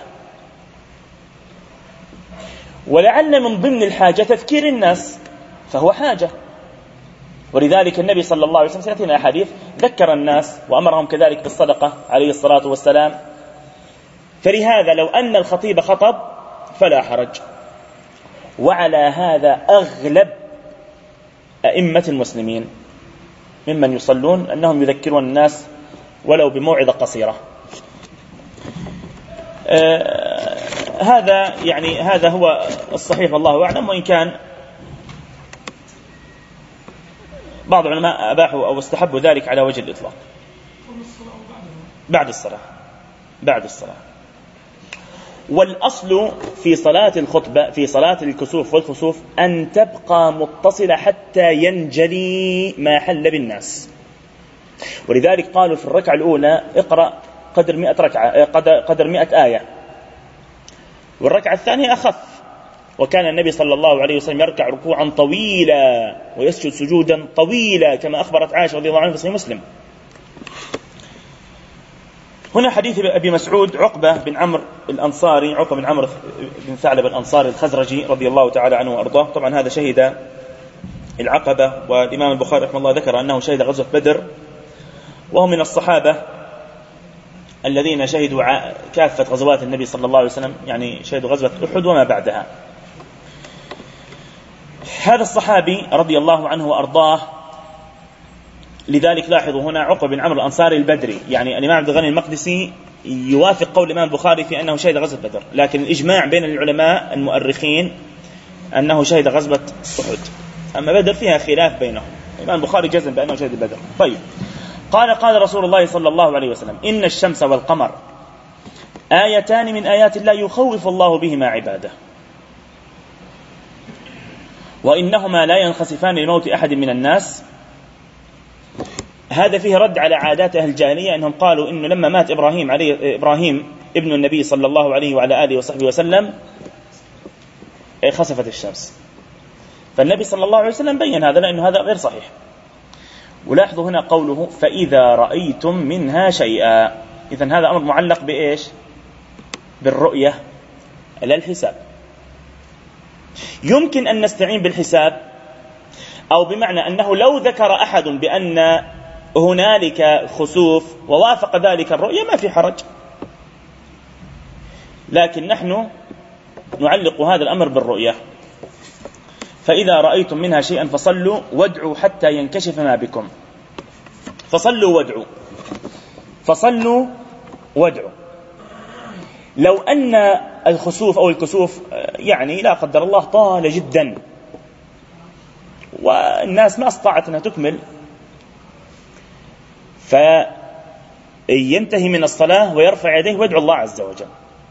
ولعل من ضمن الحاجة تذكير الناس، فهو حاجة. ولذلك النبي صلى الله عليه وسلم سنتين أحاديث ذكر الناس وأمرهم كذلك بالصدقة عليه الصلاة والسلام. فلهذا لو أن الخطيب خطب فلا حرج. وعلى هذا أغلب أئمة المسلمين ممن يصلون أنهم يذكرون الناس ولو بموعظة قصيرة. هذا هو الصحيح والله أعلم، وإن كان بعض العلماء أباحوا أو استحبوا ذلك على وجه الإطلاق بعد الصلاة. والأصل في صلاة الخطبة في صلاة الكسوف والخسوف أن تبقى متصلة حتى ينجلي ما حل بالناس. ولذلك قالوا في الركعة الأولى اقرأ قدر 100 ركعة قدر 100 آية، والركعة الثانية أخف. وكان النبي صلى الله عليه وسلم يركع ركوعا طويلا ويسجد سجودا طويلا كما أخبرت عائشة رضي الله عنها في صحيح مسلم. هنا حديث أبي مسعود عقبة بن عمرو الأنصاري، عقبة بن عمرو بن ثعلب الأنصاري الخزرجي رضي الله تعالى عنه وأرضاه. طبعا هذا شهد العقبة، والإمام البخاري رحمه الله ذكر أنه شهد غزوة بدر، وهو من الصحابة الذين شهدوا كافة غزوات النبي صلى الله عليه وسلم، يعني شهدوا غزوة أحد وما بعدها. هذا الصحابي رضي الله عنه وأرضاه، لذلك لاحظوا هنا عقبة بن عمرو الأنصاري البدري، يعني الإمام عبد الغني المقدسي يوافق قول الإمام البخاري في أنه شهد غزوة بدر، لكن الإجماع بين العلماء المؤرخين أنه شهد غزوة أحد. أما بدر فيها خلاف بينهم، الإمام البخاري جزم بأنه شهد بدر. طيب، قال رسول الله صلى الله عليه وسلم: إن الشمس والقمر آيتان من آيات الله يخوف الله بهما عباده، وإنهما لا ينخسفان لموت أحد من الناس. هذا فيه رد على عادات أهل الجاهلية، أنهم قالوا إنه لما مات إبراهيم ابن النبي صلى الله عليه وعلى آله وصحبه وسلم خسفت الشمس. فالنبي صلى الله عليه وسلم بين هذا، لأنه هذا غير صحيح. ولاحظوا هنا قوله: فإذا رأيتم منها شيئا. إذن هذا أمر معلق بإيش؟ بالرؤية لا الحساب. يمكن أن نستعين بالحساب، أو بمعنى أنه لو ذكر أحد بأن هنالك خسوف ووافق ذلك الرؤية ما في حرج، لكن نحن نعلق هذا الأمر بالرؤية. فإذا رأيتم منها شيئا فصلوا وادعوا حتى ينكشف ما بكم. فصلوا وادعوا. لو أن الخسوف أو الكسوف يعني لا قدر الله طال جدا والناس ما استطاعت أنها تكمل، فينتهي من الصلاة ويرفع يديه ويدعو الله عز وجل.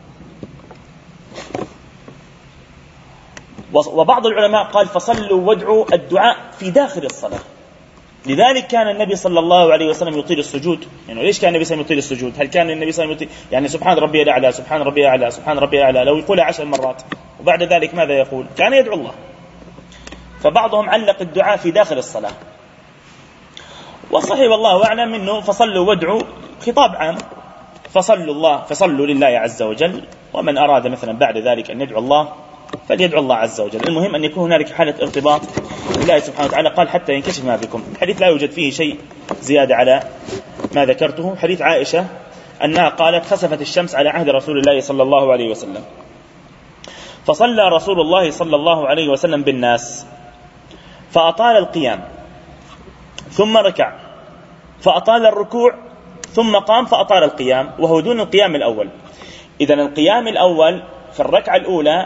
وبعض العلماء قال: فصلوا وادعوا الدعاء في داخل الصلاة. لذلك كان النبي صلى الله عليه وسلم يطيل السجود. يعني ليش كان النبي صلى الله عليه وسلم يطيل السجود؟ هل كان النبي صلى الله عليه وسلم يعني سبحان ربي الأعلى سبحان ربي الأعلى سبحان ربي الأعلى لو يقول 10 مرات وبعد ذلك ماذا يقول؟ كان يدعو الله. فبعضهم علق الدعاء في داخل الصلاة، وصحيح والله أعلم منه فصلوا وادعوا خطاب عام، فصلوا لله عز وجل، ومن أراد مثلا بعد ذلك أن يدعو الله فليدعو الله عز وجل. المهم أن يكون هنالك حالة ارتباط بالله سبحانه وتعالى. قال حتى ينكشف ما بكم. الحديث لا يوجد فيه شيء زيادة على ما ذكرته. حديث عائشة أنها قالت خسفت الشمس على عهد رسول الله صلى الله عليه وسلم، فصلى رسول الله صلى الله عليه وسلم بالناس فأطال القيام ثم ركع فأطال الركوع ثم قام فأطال القيام، وهو دون القيام الأول. إذن القيام الأول في الركعة الأولى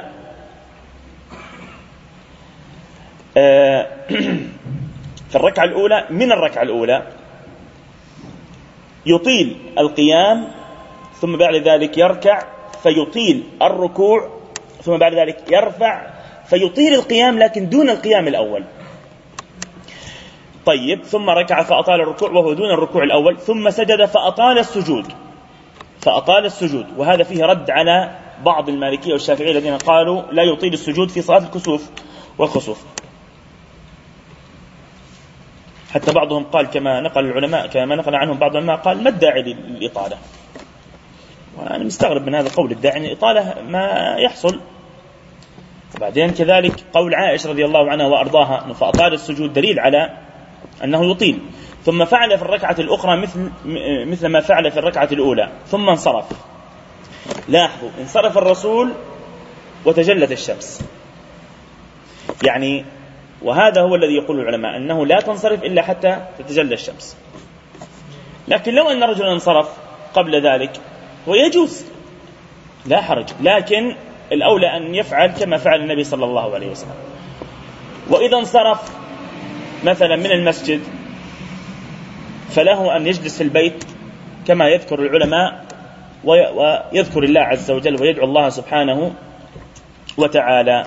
في الركعة الأولى من الركعة الأولى يطيل القيام، ثم بعد ذلك يركع فيطيل الركوع، ثم بعد ذلك يرفع فيطيل القيام لكن دون القيام الأول. طيب، ثم ركع فأطال الركوع وهو دون الركوع الأول، ثم سجد فأطال السجود. وهذا فيه رد على بعض المالكية والشافعية الذين قالوا لا يطيل السجود في صلاة الكسوف والخسوف. حتى بعضهم قال كما نقل عنهم بعض العلماء قال ما الداعي للإطالة. وأنا مستغرب من هذا القول، الداعي للإطالة ما يحصل. وبعدين كذلك قول عائشة رضي الله عنها وأرضاها فأطال السجود دليل على أنه يطيل. ثم فعل في الركعة الأخرى مثل ما فعل في الركعة الأولى ثم انصرف. لاحظوا، انصرف الرسول وتجلت الشمس، يعني وهذا هو الذي يقول العلماء أنه لا تنصرف إلا حتى تتجلى الشمس. لكن لو أن رجلا انصرف قبل ذلك ويجوز لا حرج، لكن الأولى أن يفعل كما فعل النبي صلى الله عليه وسلم. وإذا انصرف مثلا من المسجد فله أن يجلس في البيت كما يذكر العلماء ويذكر الله عز وجل ويدعو الله سبحانه وتعالى.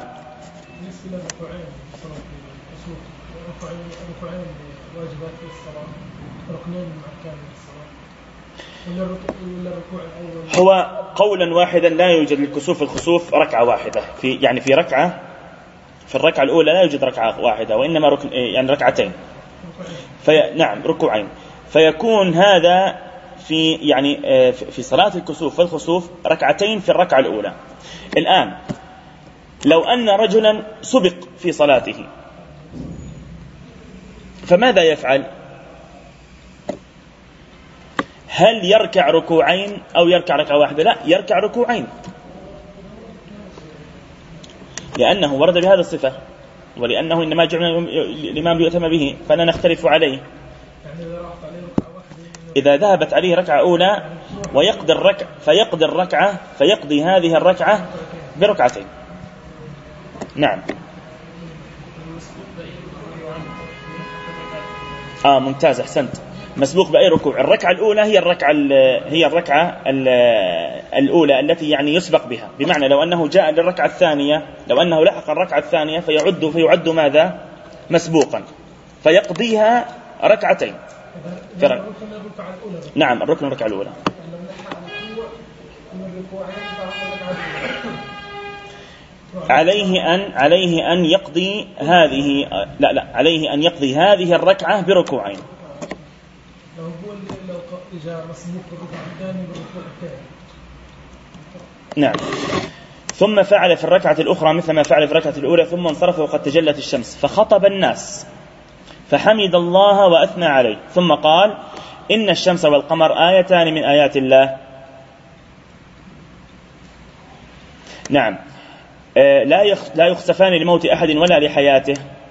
هو قولا واحدا لا يوجد للكسوف الخسوف ركعة واحدة، في الركعة الأولى لا يوجد ركعة واحدة، وإنما يعني ركعتين، نعم ركوعين. فيكون هذا في صلاة الكسوف والخسوف ركعتين في الركعة الأولى. الآن لو أن رجلا سبق في صلاته فماذا يفعل؟ هل يركع ركوعين أو يركع ركعة واحدة؟ لا، يركع ركوعين، لأنه ورد بهذا الصفة، ولأنه إنما جعل الإمام ليؤتم به فلا نختلف عليه. إذا ذهبت عليه ركعة أولى فيقضي هذه الركعة بركعتين. نعم. ممتاز، أحسنت. مسبوق بأي ركوع. الركعة الأولى هي الركعة الأولى التي يعني يسبق بها، بمعنى لو أنه جاء للركعة الثانية، لو أنه لحق الركعة الثانية فيعد ماذا؟ مسبوقا، فيقضيها ركعتين. نعم، الركعة الأولى. عليه أن يقضي هذه الركعة بركوعين. نعم. ثم فعل في الركعة الأخرى مثل ما فعل في الركعة الأولى، ثم انصرف وقد تجلت الشمس فخطب الناس فحمد الله وأثنى عليه، ثم قال إن الشمس والقمر آيتان من آيات الله. نعم. لا يخسفان لموت أحد ولا لحياته،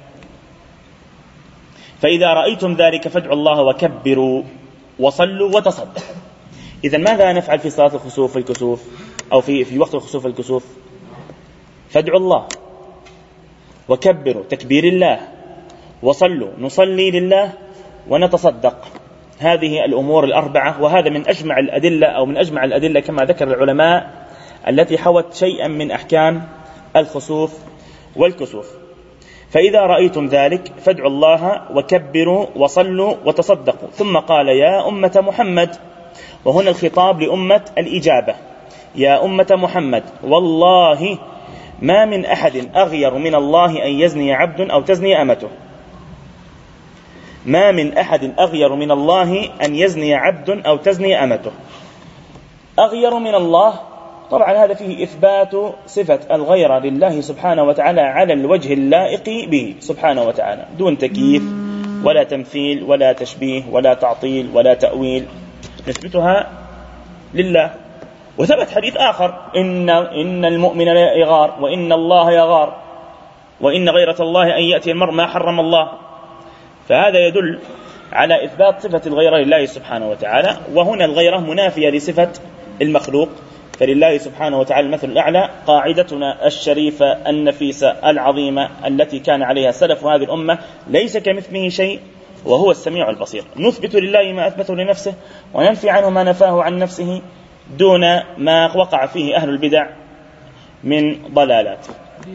فإذا رأيتم ذلك فادعوا الله وكبروا وصلوا وتصدقوا. إذن ماذا نفعل في صلاة الخسوف والكسوف، أو في وقت الخسوف والكسوف؟ فادعوا الله وكبروا تكبير الله، وصلوا نصلي لله، ونتصدق. هذه الأمور الأربعة، وهذا من أجمع الأدلة كما ذكر العلماء التي حوت شيئا من أحكام الخسوف والكسوف. فإذا رأيتم ذلك فادعوا الله وكبروا وصلوا وتصدقوا. ثم قال يا أمة محمد، وهنا الخطاب لأمة الإجابة، يا أمة محمد والله ما من أحد أغير من الله أن يزني عبد أو تزني أمته. ما من أحد أغير من الله أن يزني عبد أو تزني أمته. أغير من الله، طبعا هذا فيه إثبات صفة الغيرة لله سبحانه وتعالى على الوجه اللائق به سبحانه وتعالى، دون تكييف ولا تمثيل ولا تشبيه ولا تعطيل ولا تأويل، نثبتها لله. وثبت حديث آخر: إن المؤمن لا يغار وإن الله يغار وإن غيرة الله أن يأتي المرء ما حرم الله. فهذا يدل على إثبات صفة الغيرة لله سبحانه وتعالى، وهنا الغيرة منافية لصفة المخلوق، فلله سبحانه وتعالى المثل الأعلى. قاعدتنا الشريفة النفيسة العظيمة التي كان عليها سلف هذه الأمة: ليس كمثله شيء وهو السميع البصير. نثبت لله ما أثبته لنفسه وننفي عنه ما نفاه عن نفسه، دون ما وقع فيه أهل البدع من ضلالات.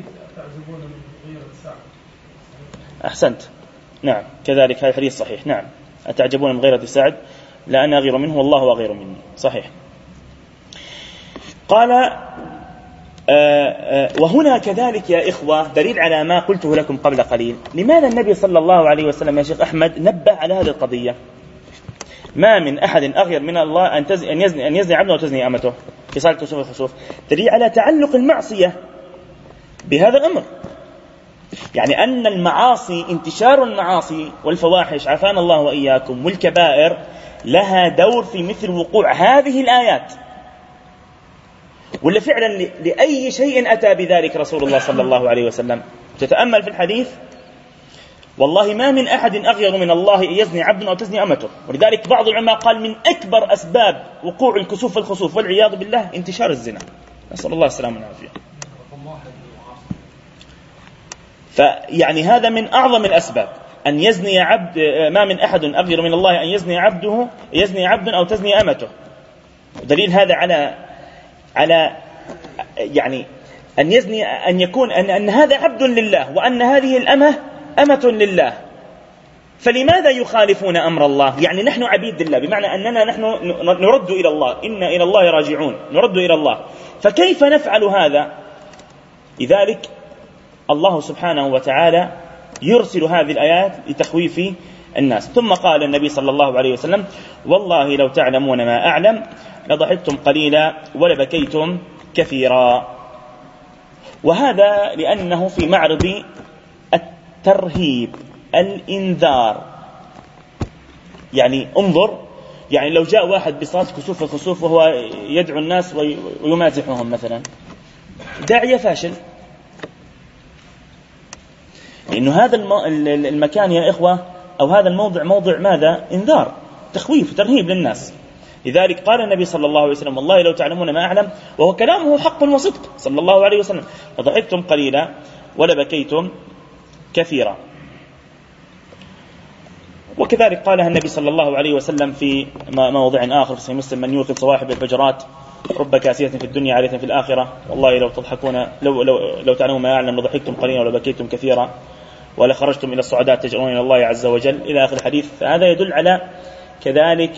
أحسنت، نعم كذلك هذا الحديث صحيح. نعم، أتعجبون من غيرة سعد؟ لا أنا غير منه والله وغير مني، صحيح. قال وهنا كذلك يا إخوة دليل على ما قلته لكم قبل قليل. لماذا النبي صلى الله عليه وسلم يا شيخ أحمد نبه على هذه القضية؟ ما من أحد أغير من الله أن يزني عبده وتزني أمته في صلاة كسوف الخسوف. دليل على تعلق المعصية بهذا الأمر، يعني أن المعاصي، انتشار المعاصي والفواحش عافانا الله وإياكم والكبائر، لها دور في مثل وقوع هذه الآيات. ولا فعلا لأي شيء أتى بذلك رسول الله صلى الله عليه وسلم؟ تتأمل في الحديث: والله ما من أحد أغير من الله يزني عبد أو تزني أمته. ولذلك بعض العلماء قال من أكبر أسباب وقوع الكسوف والخسوف والعياذ بالله انتشار الزنا، نسأل الله السلامة والعافية. فيعني هذا من أعظم الأسباب، أن يزني عبد، ما من أحد أغير من الله أن يزني عبد أو تزني أمته. دليل هذا على يعني أن يزني، أن يكون أن هذا عبد لله وأن هذه الأمة أمة لله. فلماذا يخالفون أمر الله؟ يعني نحن عبيد لله، بمعنى أننا نحن نرد إلى الله، إن إلى الله راجعون، نرد إلى الله. فكيف نفعل هذا؟ لذلك الله سبحانه وتعالى يرسل هذه الآيات لتخويف الناس. ثم قال النبي صلى الله عليه وسلم: والله لو تعلمون ما أعلم لضحكتم قليلا ولبكيتم كثيرا. وهذا لأنه في معرض الترهيب، الإنذار. يعني انظر، يعني لو جاء واحد بصلاة كسوف الخسوف وهو يدعو الناس ويمازحهم مثلا، داعية فاشل. لأنه هذا المكان يا إخوة أو هذا الموضع موضع ماذا؟ إنذار، تخويف، ترهيب للناس. لذلك قال النبي صلى الله عليه وسلم: والله لو تعلمون ما أعلم، وهو كلامه حق وصدق صلى الله عليه وسلم، لضحكتم قليلا ولبكيتم كثيرا. وكذلك قالها النبي صلى الله عليه وسلم في موضع آخر في صحيح مسلم: من يوقظ صواحب الفجرات رب كاسية في الدنيا عارية في الآخرة، والله لو تضحكون لو تعلمون ما أعلم لضحكتم قليلا ولبكيتم كثيرا ولخرجتم إلى الصعداء تجأرون إلى الله عز وجل، إلى آخر الحديث. فهذا يدل على كذلك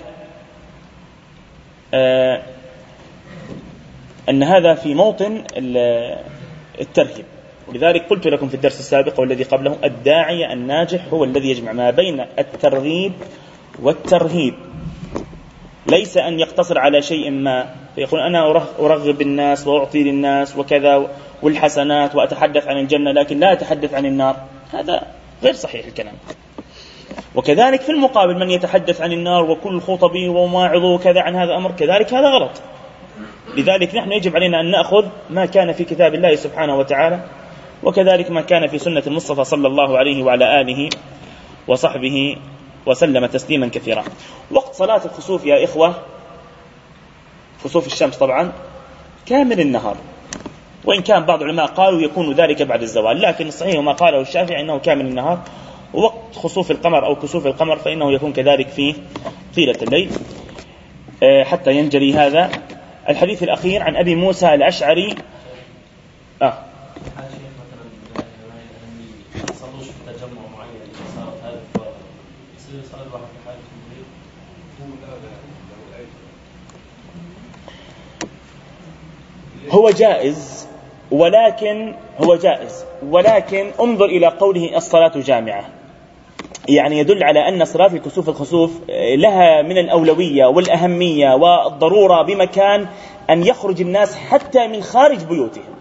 أن هذا في موطن الترهيب. ولذلك قلت لكم في الدرس السابق والذي قبله: الداعية الناجح هو الذي يجمع ما بين الترغيب والترهيب، ليس أن يقتصر على شيء ما فيقول أنا أرغب الناس وأعطي للناس وكذا والحسنات وأتحدث عن الجنة لكن لا أتحدث عن النار. هذا غير صحيح الكلام. وكذلك في المقابل من يتحدث عن النار وكل خطبه ومواعظه كذا عن هذا الأمر، كذلك هذا غلط. لذلك نحن يجب علينا أن نأخذ ما كان في كتاب الله سبحانه وتعالى، وكذلك ما كان في سنة المصطفى صلى الله عليه وعلى آله وصحبه وسلم تسليما كثيرا. وقت صلاة الخسوف يا إخوة، خسوف الشمس طبعا كامل النهار، وإن كان بعض العلماء قالوا يكون ذلك بعد الزوال، لكن الصحيح ما قاله الشافعي أنه كامل النهار. ووقت خسوف القمر أو كسوف القمر فإنه يكون كذلك في طيلة الليل حتى ينجلي هذا. الحديث الأخير عن أبي موسى الأشعري هو جائز، ولكن انظر إلى قوله الصلاة جامعة. يعني يدل على أن صلاة الخسوف لها من الأولوية والأهمية والضرورة بمكان أن يخرج الناس حتى من خارج بيوتهم.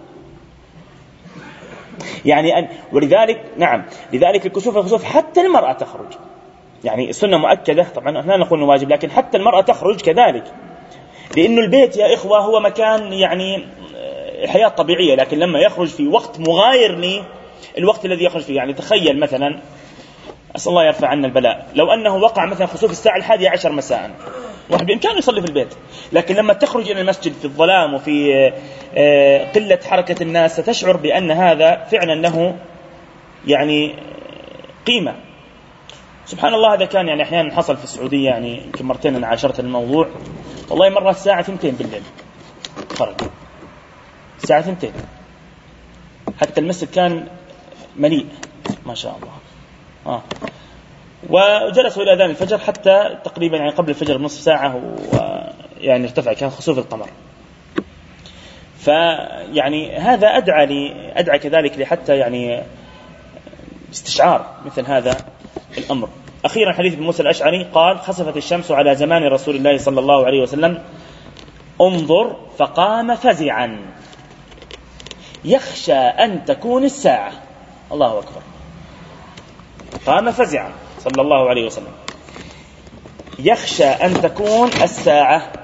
يعني ولذلك نعم، لذلك الخسوف حتى المرأة تخرج، يعني السنة مؤكدة طبعا، لا نقول واجب، لكن حتى المرأة تخرج كذلك، لأن البيت يا إخوة هو مكان يعني حياة طبيعية، لكن لما يخرج في وقت مغاير للوقت الذي يخرج فيه، يعني تخيل مثلا، أسأل الله يرفع عنا البلاء، لو أنه وقع مثلا خسوف الساعة 11 مساء، واحد بإمكانه يصلي في البيت، لكن لما تخرج إلى المسجد في الظلام وفي قلة حركة الناس ستشعر بأن هذا فعلا له يعني قيمة. سبحان الله، هذا كان يعني أحيانا حصل في السعودية، يعني يمكن مرتين أنا عاشرت الموضوع، والله مرة الساعة 2 بالليل خرج، الساعة 2، حتى المسجد كان مليء ما شاء الله. وجلسوا إلى أذان الفجر حتى تقريبا يعني قبل الفجر بنصف ساعة، ويعني ارتفع كان خسوف القمر. فيعني هذا أدعى كذلك لحتى يعني استشعار مثل هذا الأمر. أخيرا حديث ابن موسى الأشعري قال: خسفت الشمس على زمان رسول الله صلى الله عليه وسلم، انظر فقام فزعا يخشى أن تكون الساعة. الله أكبر، قام فزعا صلى الله عليه وسلم يخشى أن تكون الساعة.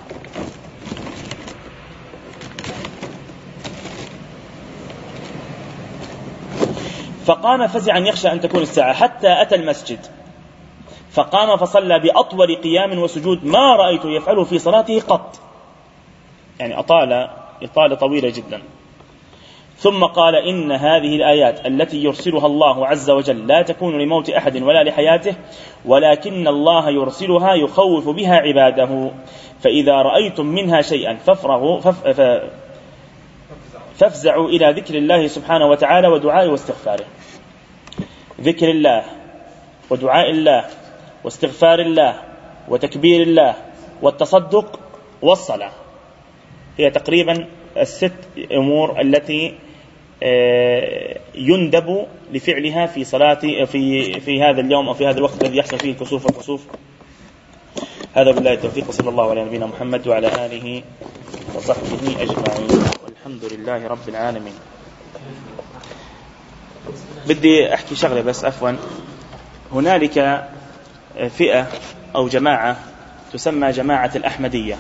فقام فزعا يخشى أن تكون الساعة حتى أتى المسجد، فقام فصلى بأطول قيام وسجود ما رأيت يفعله في صلاته قط، يعني إطالة طويلة جدا. ثم قال: إن هذه الآيات التي يرسلها الله عز وجل لا تكون لموت أحد ولا لحياته، ولكن الله يرسلها يخوف بها عباده، فإذا رأيتم منها شيئا فافزعوا إلى ذكر الله سبحانه وتعالى ودعائه واستغفاره. ذكر الله ودعاء الله واستغفار الله وتكبير الله والتصدق والصلاة، هي تقريبا 6 أمور التي يندب لفعلها في صلاة في هذا اليوم أو في هذا الوقت الذي يحصل فيه الكسوف. هذا بالله التوفيق، وصلى الله على نبينا محمد وعلى آله وصحبه أجمعين، والحمد لله رب العالمين. بدي أحكي شغلة بس عفوا. هنالك فئة أو جماعة تسمى جماعة الأحمدية،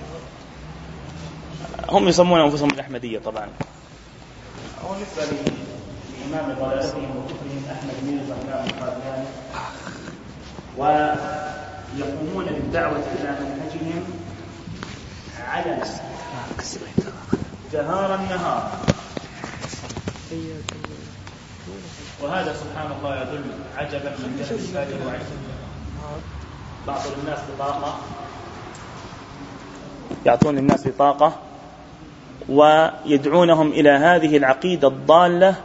هم يسمون أنفسهم الأحمدية طبعا، هو نسبة لإمام ضلالتهم وكفرهم أحمد ميرزا القادياني، ويقومون بالدعوة إلى منهجهم علنا جهارا نهارا. وهذا سبحان الله يدل عجبا من جهل الفاجر وعجب. بعض الناس بطاقة، يعطون الناس بطاقة ويدعونهم إلى هذه العقيدة الضالة،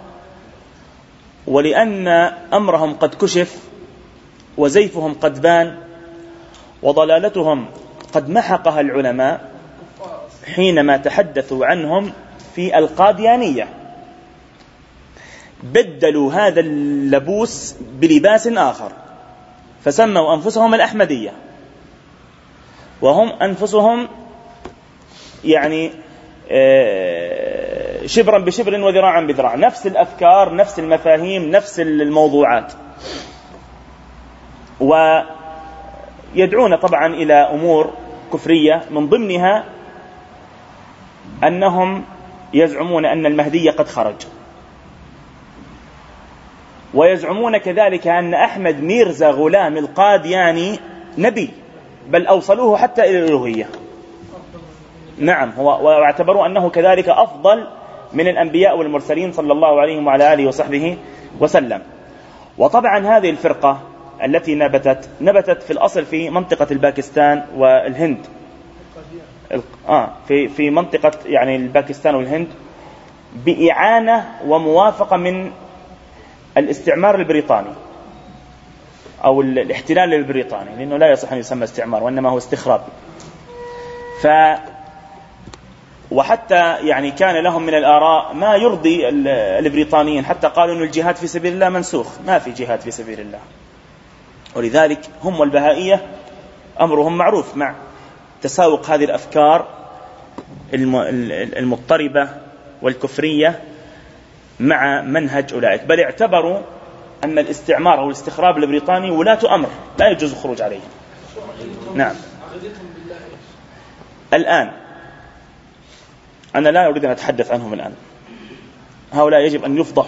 ولأن أمرهم قد كشف وزيفهم قد بان وضلالتهم قد محقها العلماء حينما تحدثوا عنهم في القاديانية، بدلوا هذا اللبوس بلباس آخر فسموا أنفسهم الأحمدية، وهم أنفسهم يعني شبرا بشبر وذراعا بذراع، نفس الأفكار نفس المفاهيم نفس الموضوعات، ويدعون طبعا إلى أمور كفرية، من ضمنها أنهم يزعمون أن المهدي قد خرج، ويزعمون كذلك أن أحمد ميرزا غلام القادياني نبي، بل أوصلوه حتى إلى الألوهية. نعم، واعتبروا أنه كذلك أفضل من الأنبياء والمرسلين صلى الله عليه وعلى آله وصحبه وسلم. وطبعا هذه الفرقة التي نبتت في الأصل في منطقة الباكستان والهند، في منطقة يعني الباكستان والهند، بإعانة وموافقة من الاستعمار البريطاني أو الاحتلال البريطاني، لأنه لا يصح أن يسمى استعمار وإنما هو استخراب. وحتى يعني كان لهم من الآراء ما يرضي البريطانيين، حتى قالوا أن الجهاد في سبيل الله منسوخ، ما في جهاد في سبيل الله، ولذلك هم والبهائية أمرهم معروف مع تساوق هذه الأفكار المضطربة والكفرية مع منهج أولئك، بل اعتبروا أن الاستعمار أو الاستخراب البريطاني ولاة أمر لا يجوز الخروج عليه. نعم. الآن أنا لا أريد أن أتحدث عنهم الآن. هؤلاء يجب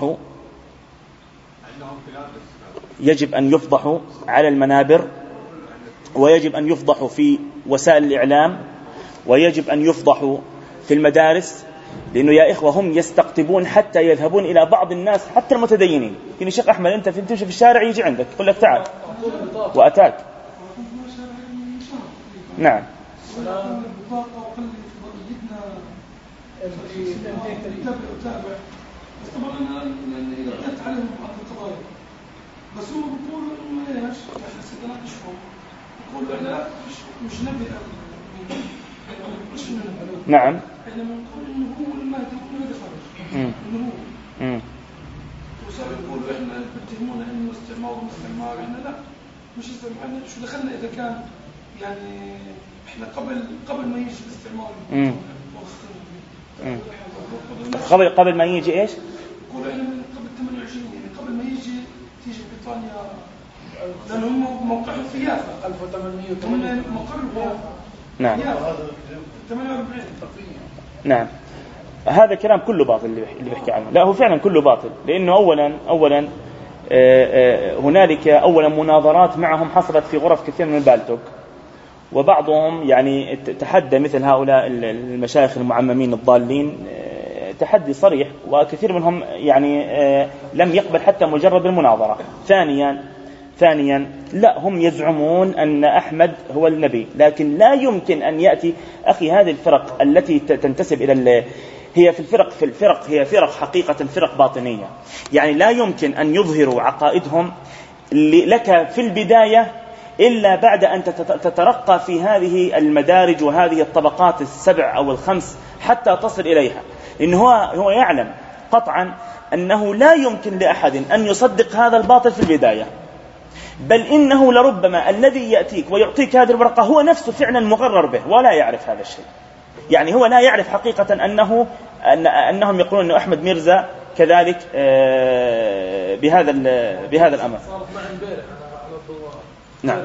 أن يفضحوا على المنابر، ويجب أن يفضحوا في وسائل الإعلام، ويجب أن يفضحوا في المدارس، لأنه يا إخوة هم يستقطبون حتى يذهبون إلى بعض الناس حتى المتدينين. يعني شيخ أحمد أنت تمشي في الشارع يجي عندك يقول لك تعال وأتاك. نعم. طبعا أنا إذا بدأت عليهم بعض القضايا بس هو بيقول ما إيش إحنا سنناقشهم، بيقول إحنا مش نبي مش من نعم. إحنا بنقول إنه هو المهدي خارج إنه هو وصار يقول إحنا بتهمونا إنه استعمار إحنا لا مش استعمار. شو دخلنا إذا كان يعني إحنا قبل ما يجي الاستعمار قبل ما يجي إيش؟ يقول إحنا من قبل 28 يعني قبل ما تيجي بريطانيا، لأنهم موقعهم في يافا 1808 مقر يافا. نعم. 48 نعم. هذا كلام كله باطل اللي بيحكي عنه. لا هو فعلا كله باطل، لأنه أولا هنالك مناظرات معهم حصلت في غرف كثير من البالتوك، وبعضهم يعني تحدى مثل هؤلاء المشايخ المعممين الضالين تحدي صريح، وكثير منهم يعني لم يقبل حتى مجرد المناظرة. ثانيا لا، هم يزعمون أن أحمد هو النبي، لكن لا يمكن أن يأتي أخي هذه الفرق التي تنتسب إلى هي في الفرق هي فرق حقيقة فرق باطنية، يعني لا يمكن أن يظهروا عقائدهم لك في البداية إلا بعد أن تترقى في هذه المدارج وهذه الطبقات 7 أو 5 حتى تصل إليها. إنه هو يعلم قطعا أنه لا يمكن لأحد أن يصدق هذا الباطل في البداية، بل إنه لربما الذي يأتيك ويعطيك هذه الورقة هو نفسه فعلا مغرر به ولا يعرف هذا الشيء. يعني هو لا يعرف حقيقة أنهم يقولون أن أحمد ميرزا كذلك بهذا الأمر. نعم.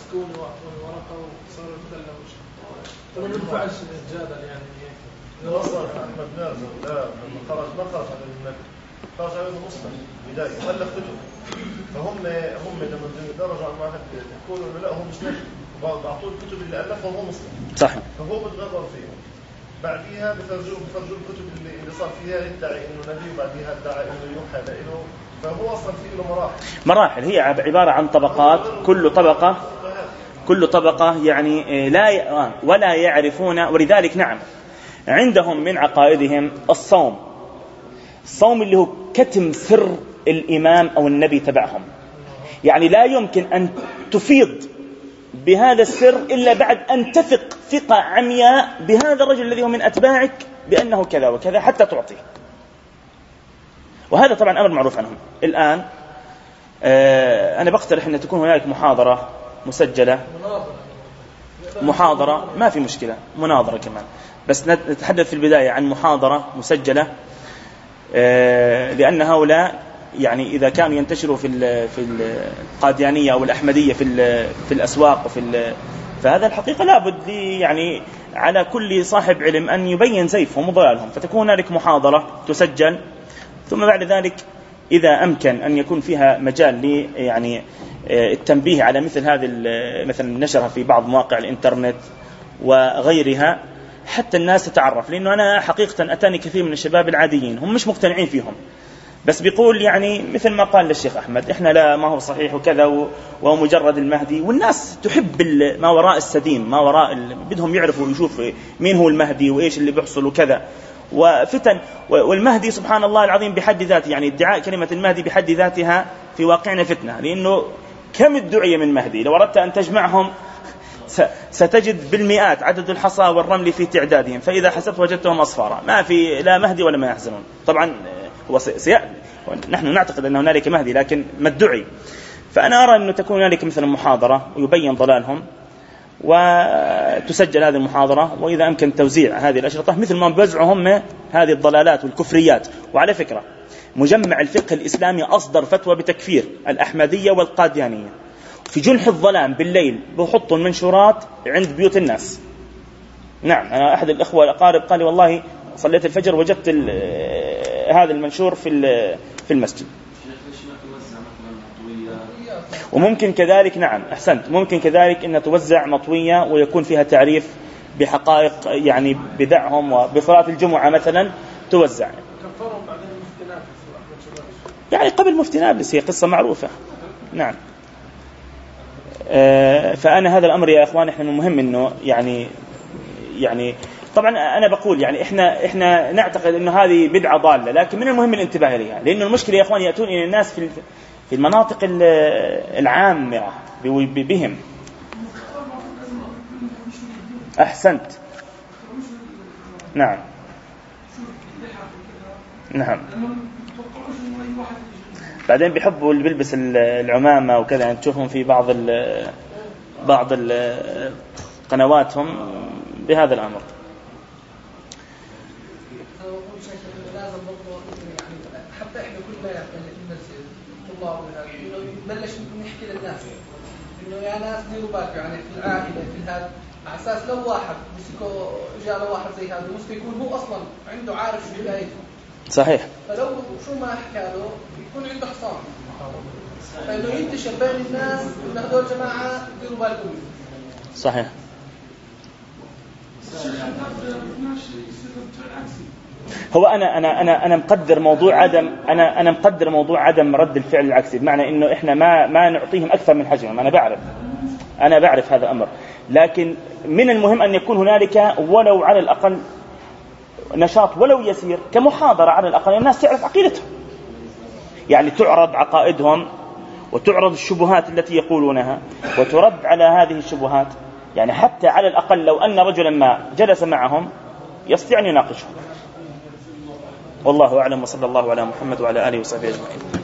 طبعا ما ينفعش الجدل يعني نصر أحمد ميرزا لا لما خرج ما خرج على النبي، خرج على المسلم بداية ألف كتب، فهم لما درجوا على المعهد يقولوا لا هو مش نبي، وبعطوه الكتب اللي ألفها وهو مسلم صح، فهو بتغرر فيهم. بعديها بفرجوا الكتب اللي صار فيها يدعي إنه نبي، وبعديها ادعي إنه يوحى له، فهو أصلا فيه له مراحل. هي عبارة عن طبقات، كل طبقة يعني ولا يعرفون. ولذلك نعم عندهم من عقائدهم الصوم اللي هو كتم سر الإمام أو النبي تبعهم، يعني لا يمكن أن تفيض بهذا السر إلا بعد أن تثق ثقة عمياء بهذا الرجل الذي هو من أتباعك بأنه كذا وكذا حتى تعطيه. وهذا طبعا أمر معروف عنهم. الآن أنا بقترح أن تكون هناك محاضرة مسجلة، محاضرة ما في مشكلة، مناظرة كمان، بس نتحدث في البداية عن محاضرة مسجلة، لأن هؤلاء يعني إذا كانوا ينتشروا في القاديانية أو الأحمدية في الأسواق فهذا الحقيقة لابد يعني على كل صاحب علم أن يبين زيفهم وضلالهم. فتكون هناك محاضرة تسجل، ثم بعد ذلك إذا أمكن أن يكون فيها مجال يعني التنبيه على مثل هذه مثلا نشرها في بعض مواقع الإنترنت وغيرها حتى الناس تتعرف. لأنه أنا حقيقة أتاني كثير من الشباب العاديين هم مش مقتنعين فيهم، بس بيقول يعني مثل ما قال للشيخ أحمد إحنا لا ما هو صحيح وكذا وهو مجرد المهدي. والناس تحب ما وراء السدين، ما وراء بدهم يعرفوا ويشوف مين هو المهدي وإيش اللي بيحصل وكذا وفتن. والمهدي سبحان الله العظيم بحد ذاته، يعني ادعاء كلمة المهدي بحد ذاتها في واقعنا فتنة، لأنه كم الدعية من مهدي لو أردت أن تجمعهم ستجد بالمئات عدد الحصى والرمل في تعدادهم، فإذا حسبت وجدتهم أصفارا، ما في لا مهدي ولا ما يحزنون. طبعا هو نحن نعتقد أن هنالك مهدي لكن ما ادعي. فأنا أرى أنه تكون هنالك مثلا محاضرة ويبين ضلالهم وتسجل هذه المحاضرة، وإذا أمكن توزيع هذه الأشرطة مثل ما بوزعهم هذه الضلالات والكفريات. وعلى فكرة مجمع الفقه الإسلامي أصدر فتوى بتكفير الأحمدية والقاديانية في جنح الظلام بالليل، بحطوا المنشورات عند بيوت الناس. نعم، أنا أحد الأخوة الأقارب قال لي والله صليت الفجر وجدت هذا المنشور في المسجد. وممكن كذلك، نعم أحسنت، ممكن كذلك أن توزع مطوية ويكون فيها تعريف بحقائق يعني بدعهم، وبصلاة الجمعة مثلا توزع. يعني قبل مفتي نابلس، هي قصة معروفة. نعم. فأنا هذا الأمر يا أخوان إحنا مهم إنه يعني طبعا أنا بقول يعني إحنا نعتقد إنه هذه بدعة ضالة، لكن من المهم الانتباه إليها، لأن المشكلة يا أخوان يأتون إلى الناس في المناطق العامة بهم. أحسنت. نعم نعم. بعدين بيحبوا اللي بيلبس العمامة وكذا، يعني تشوفهم في بعض قنواتهم بهذا الأمر. حتى احنا كلنا نبلش نحكي للناس انه يا ناس ديروا بالكم، يعني في العائله في هذا، على اساس لو واحد مسكوا جاء واحد زي هذا ممكن يكون هو اصلا عنده عارف شو بدايته. صحيح. فلو شو ما حكى له يكون عنده حصان، فانه ينتشر بين الناس ان هذول جماعه ديروا بالكم. صحيح. هو أنا مقدر موضوع أنا مقدر موضوع عدم رد الفعل العكسي، بمعنى إنه إحنا ما نعطيهم أكثر من حجمهم. أنا بعرف هذا الأمر، لكن من المهم أن يكون هنالك ولو على الأقل نشاط ولو يسير كمحاضرة، على الأقل الناس تعرف عقيدتهم، يعني تعرض عقائدهم وتعرض الشبهات التي يقولونها وترد على هذه الشبهات، يعني حتى على الأقل لو أن رجلا ما جلس معهم يستطيع أن يناقشهم. والله أعلم، وصلى الله على محمد وعلى آله وصحبه أجمعين.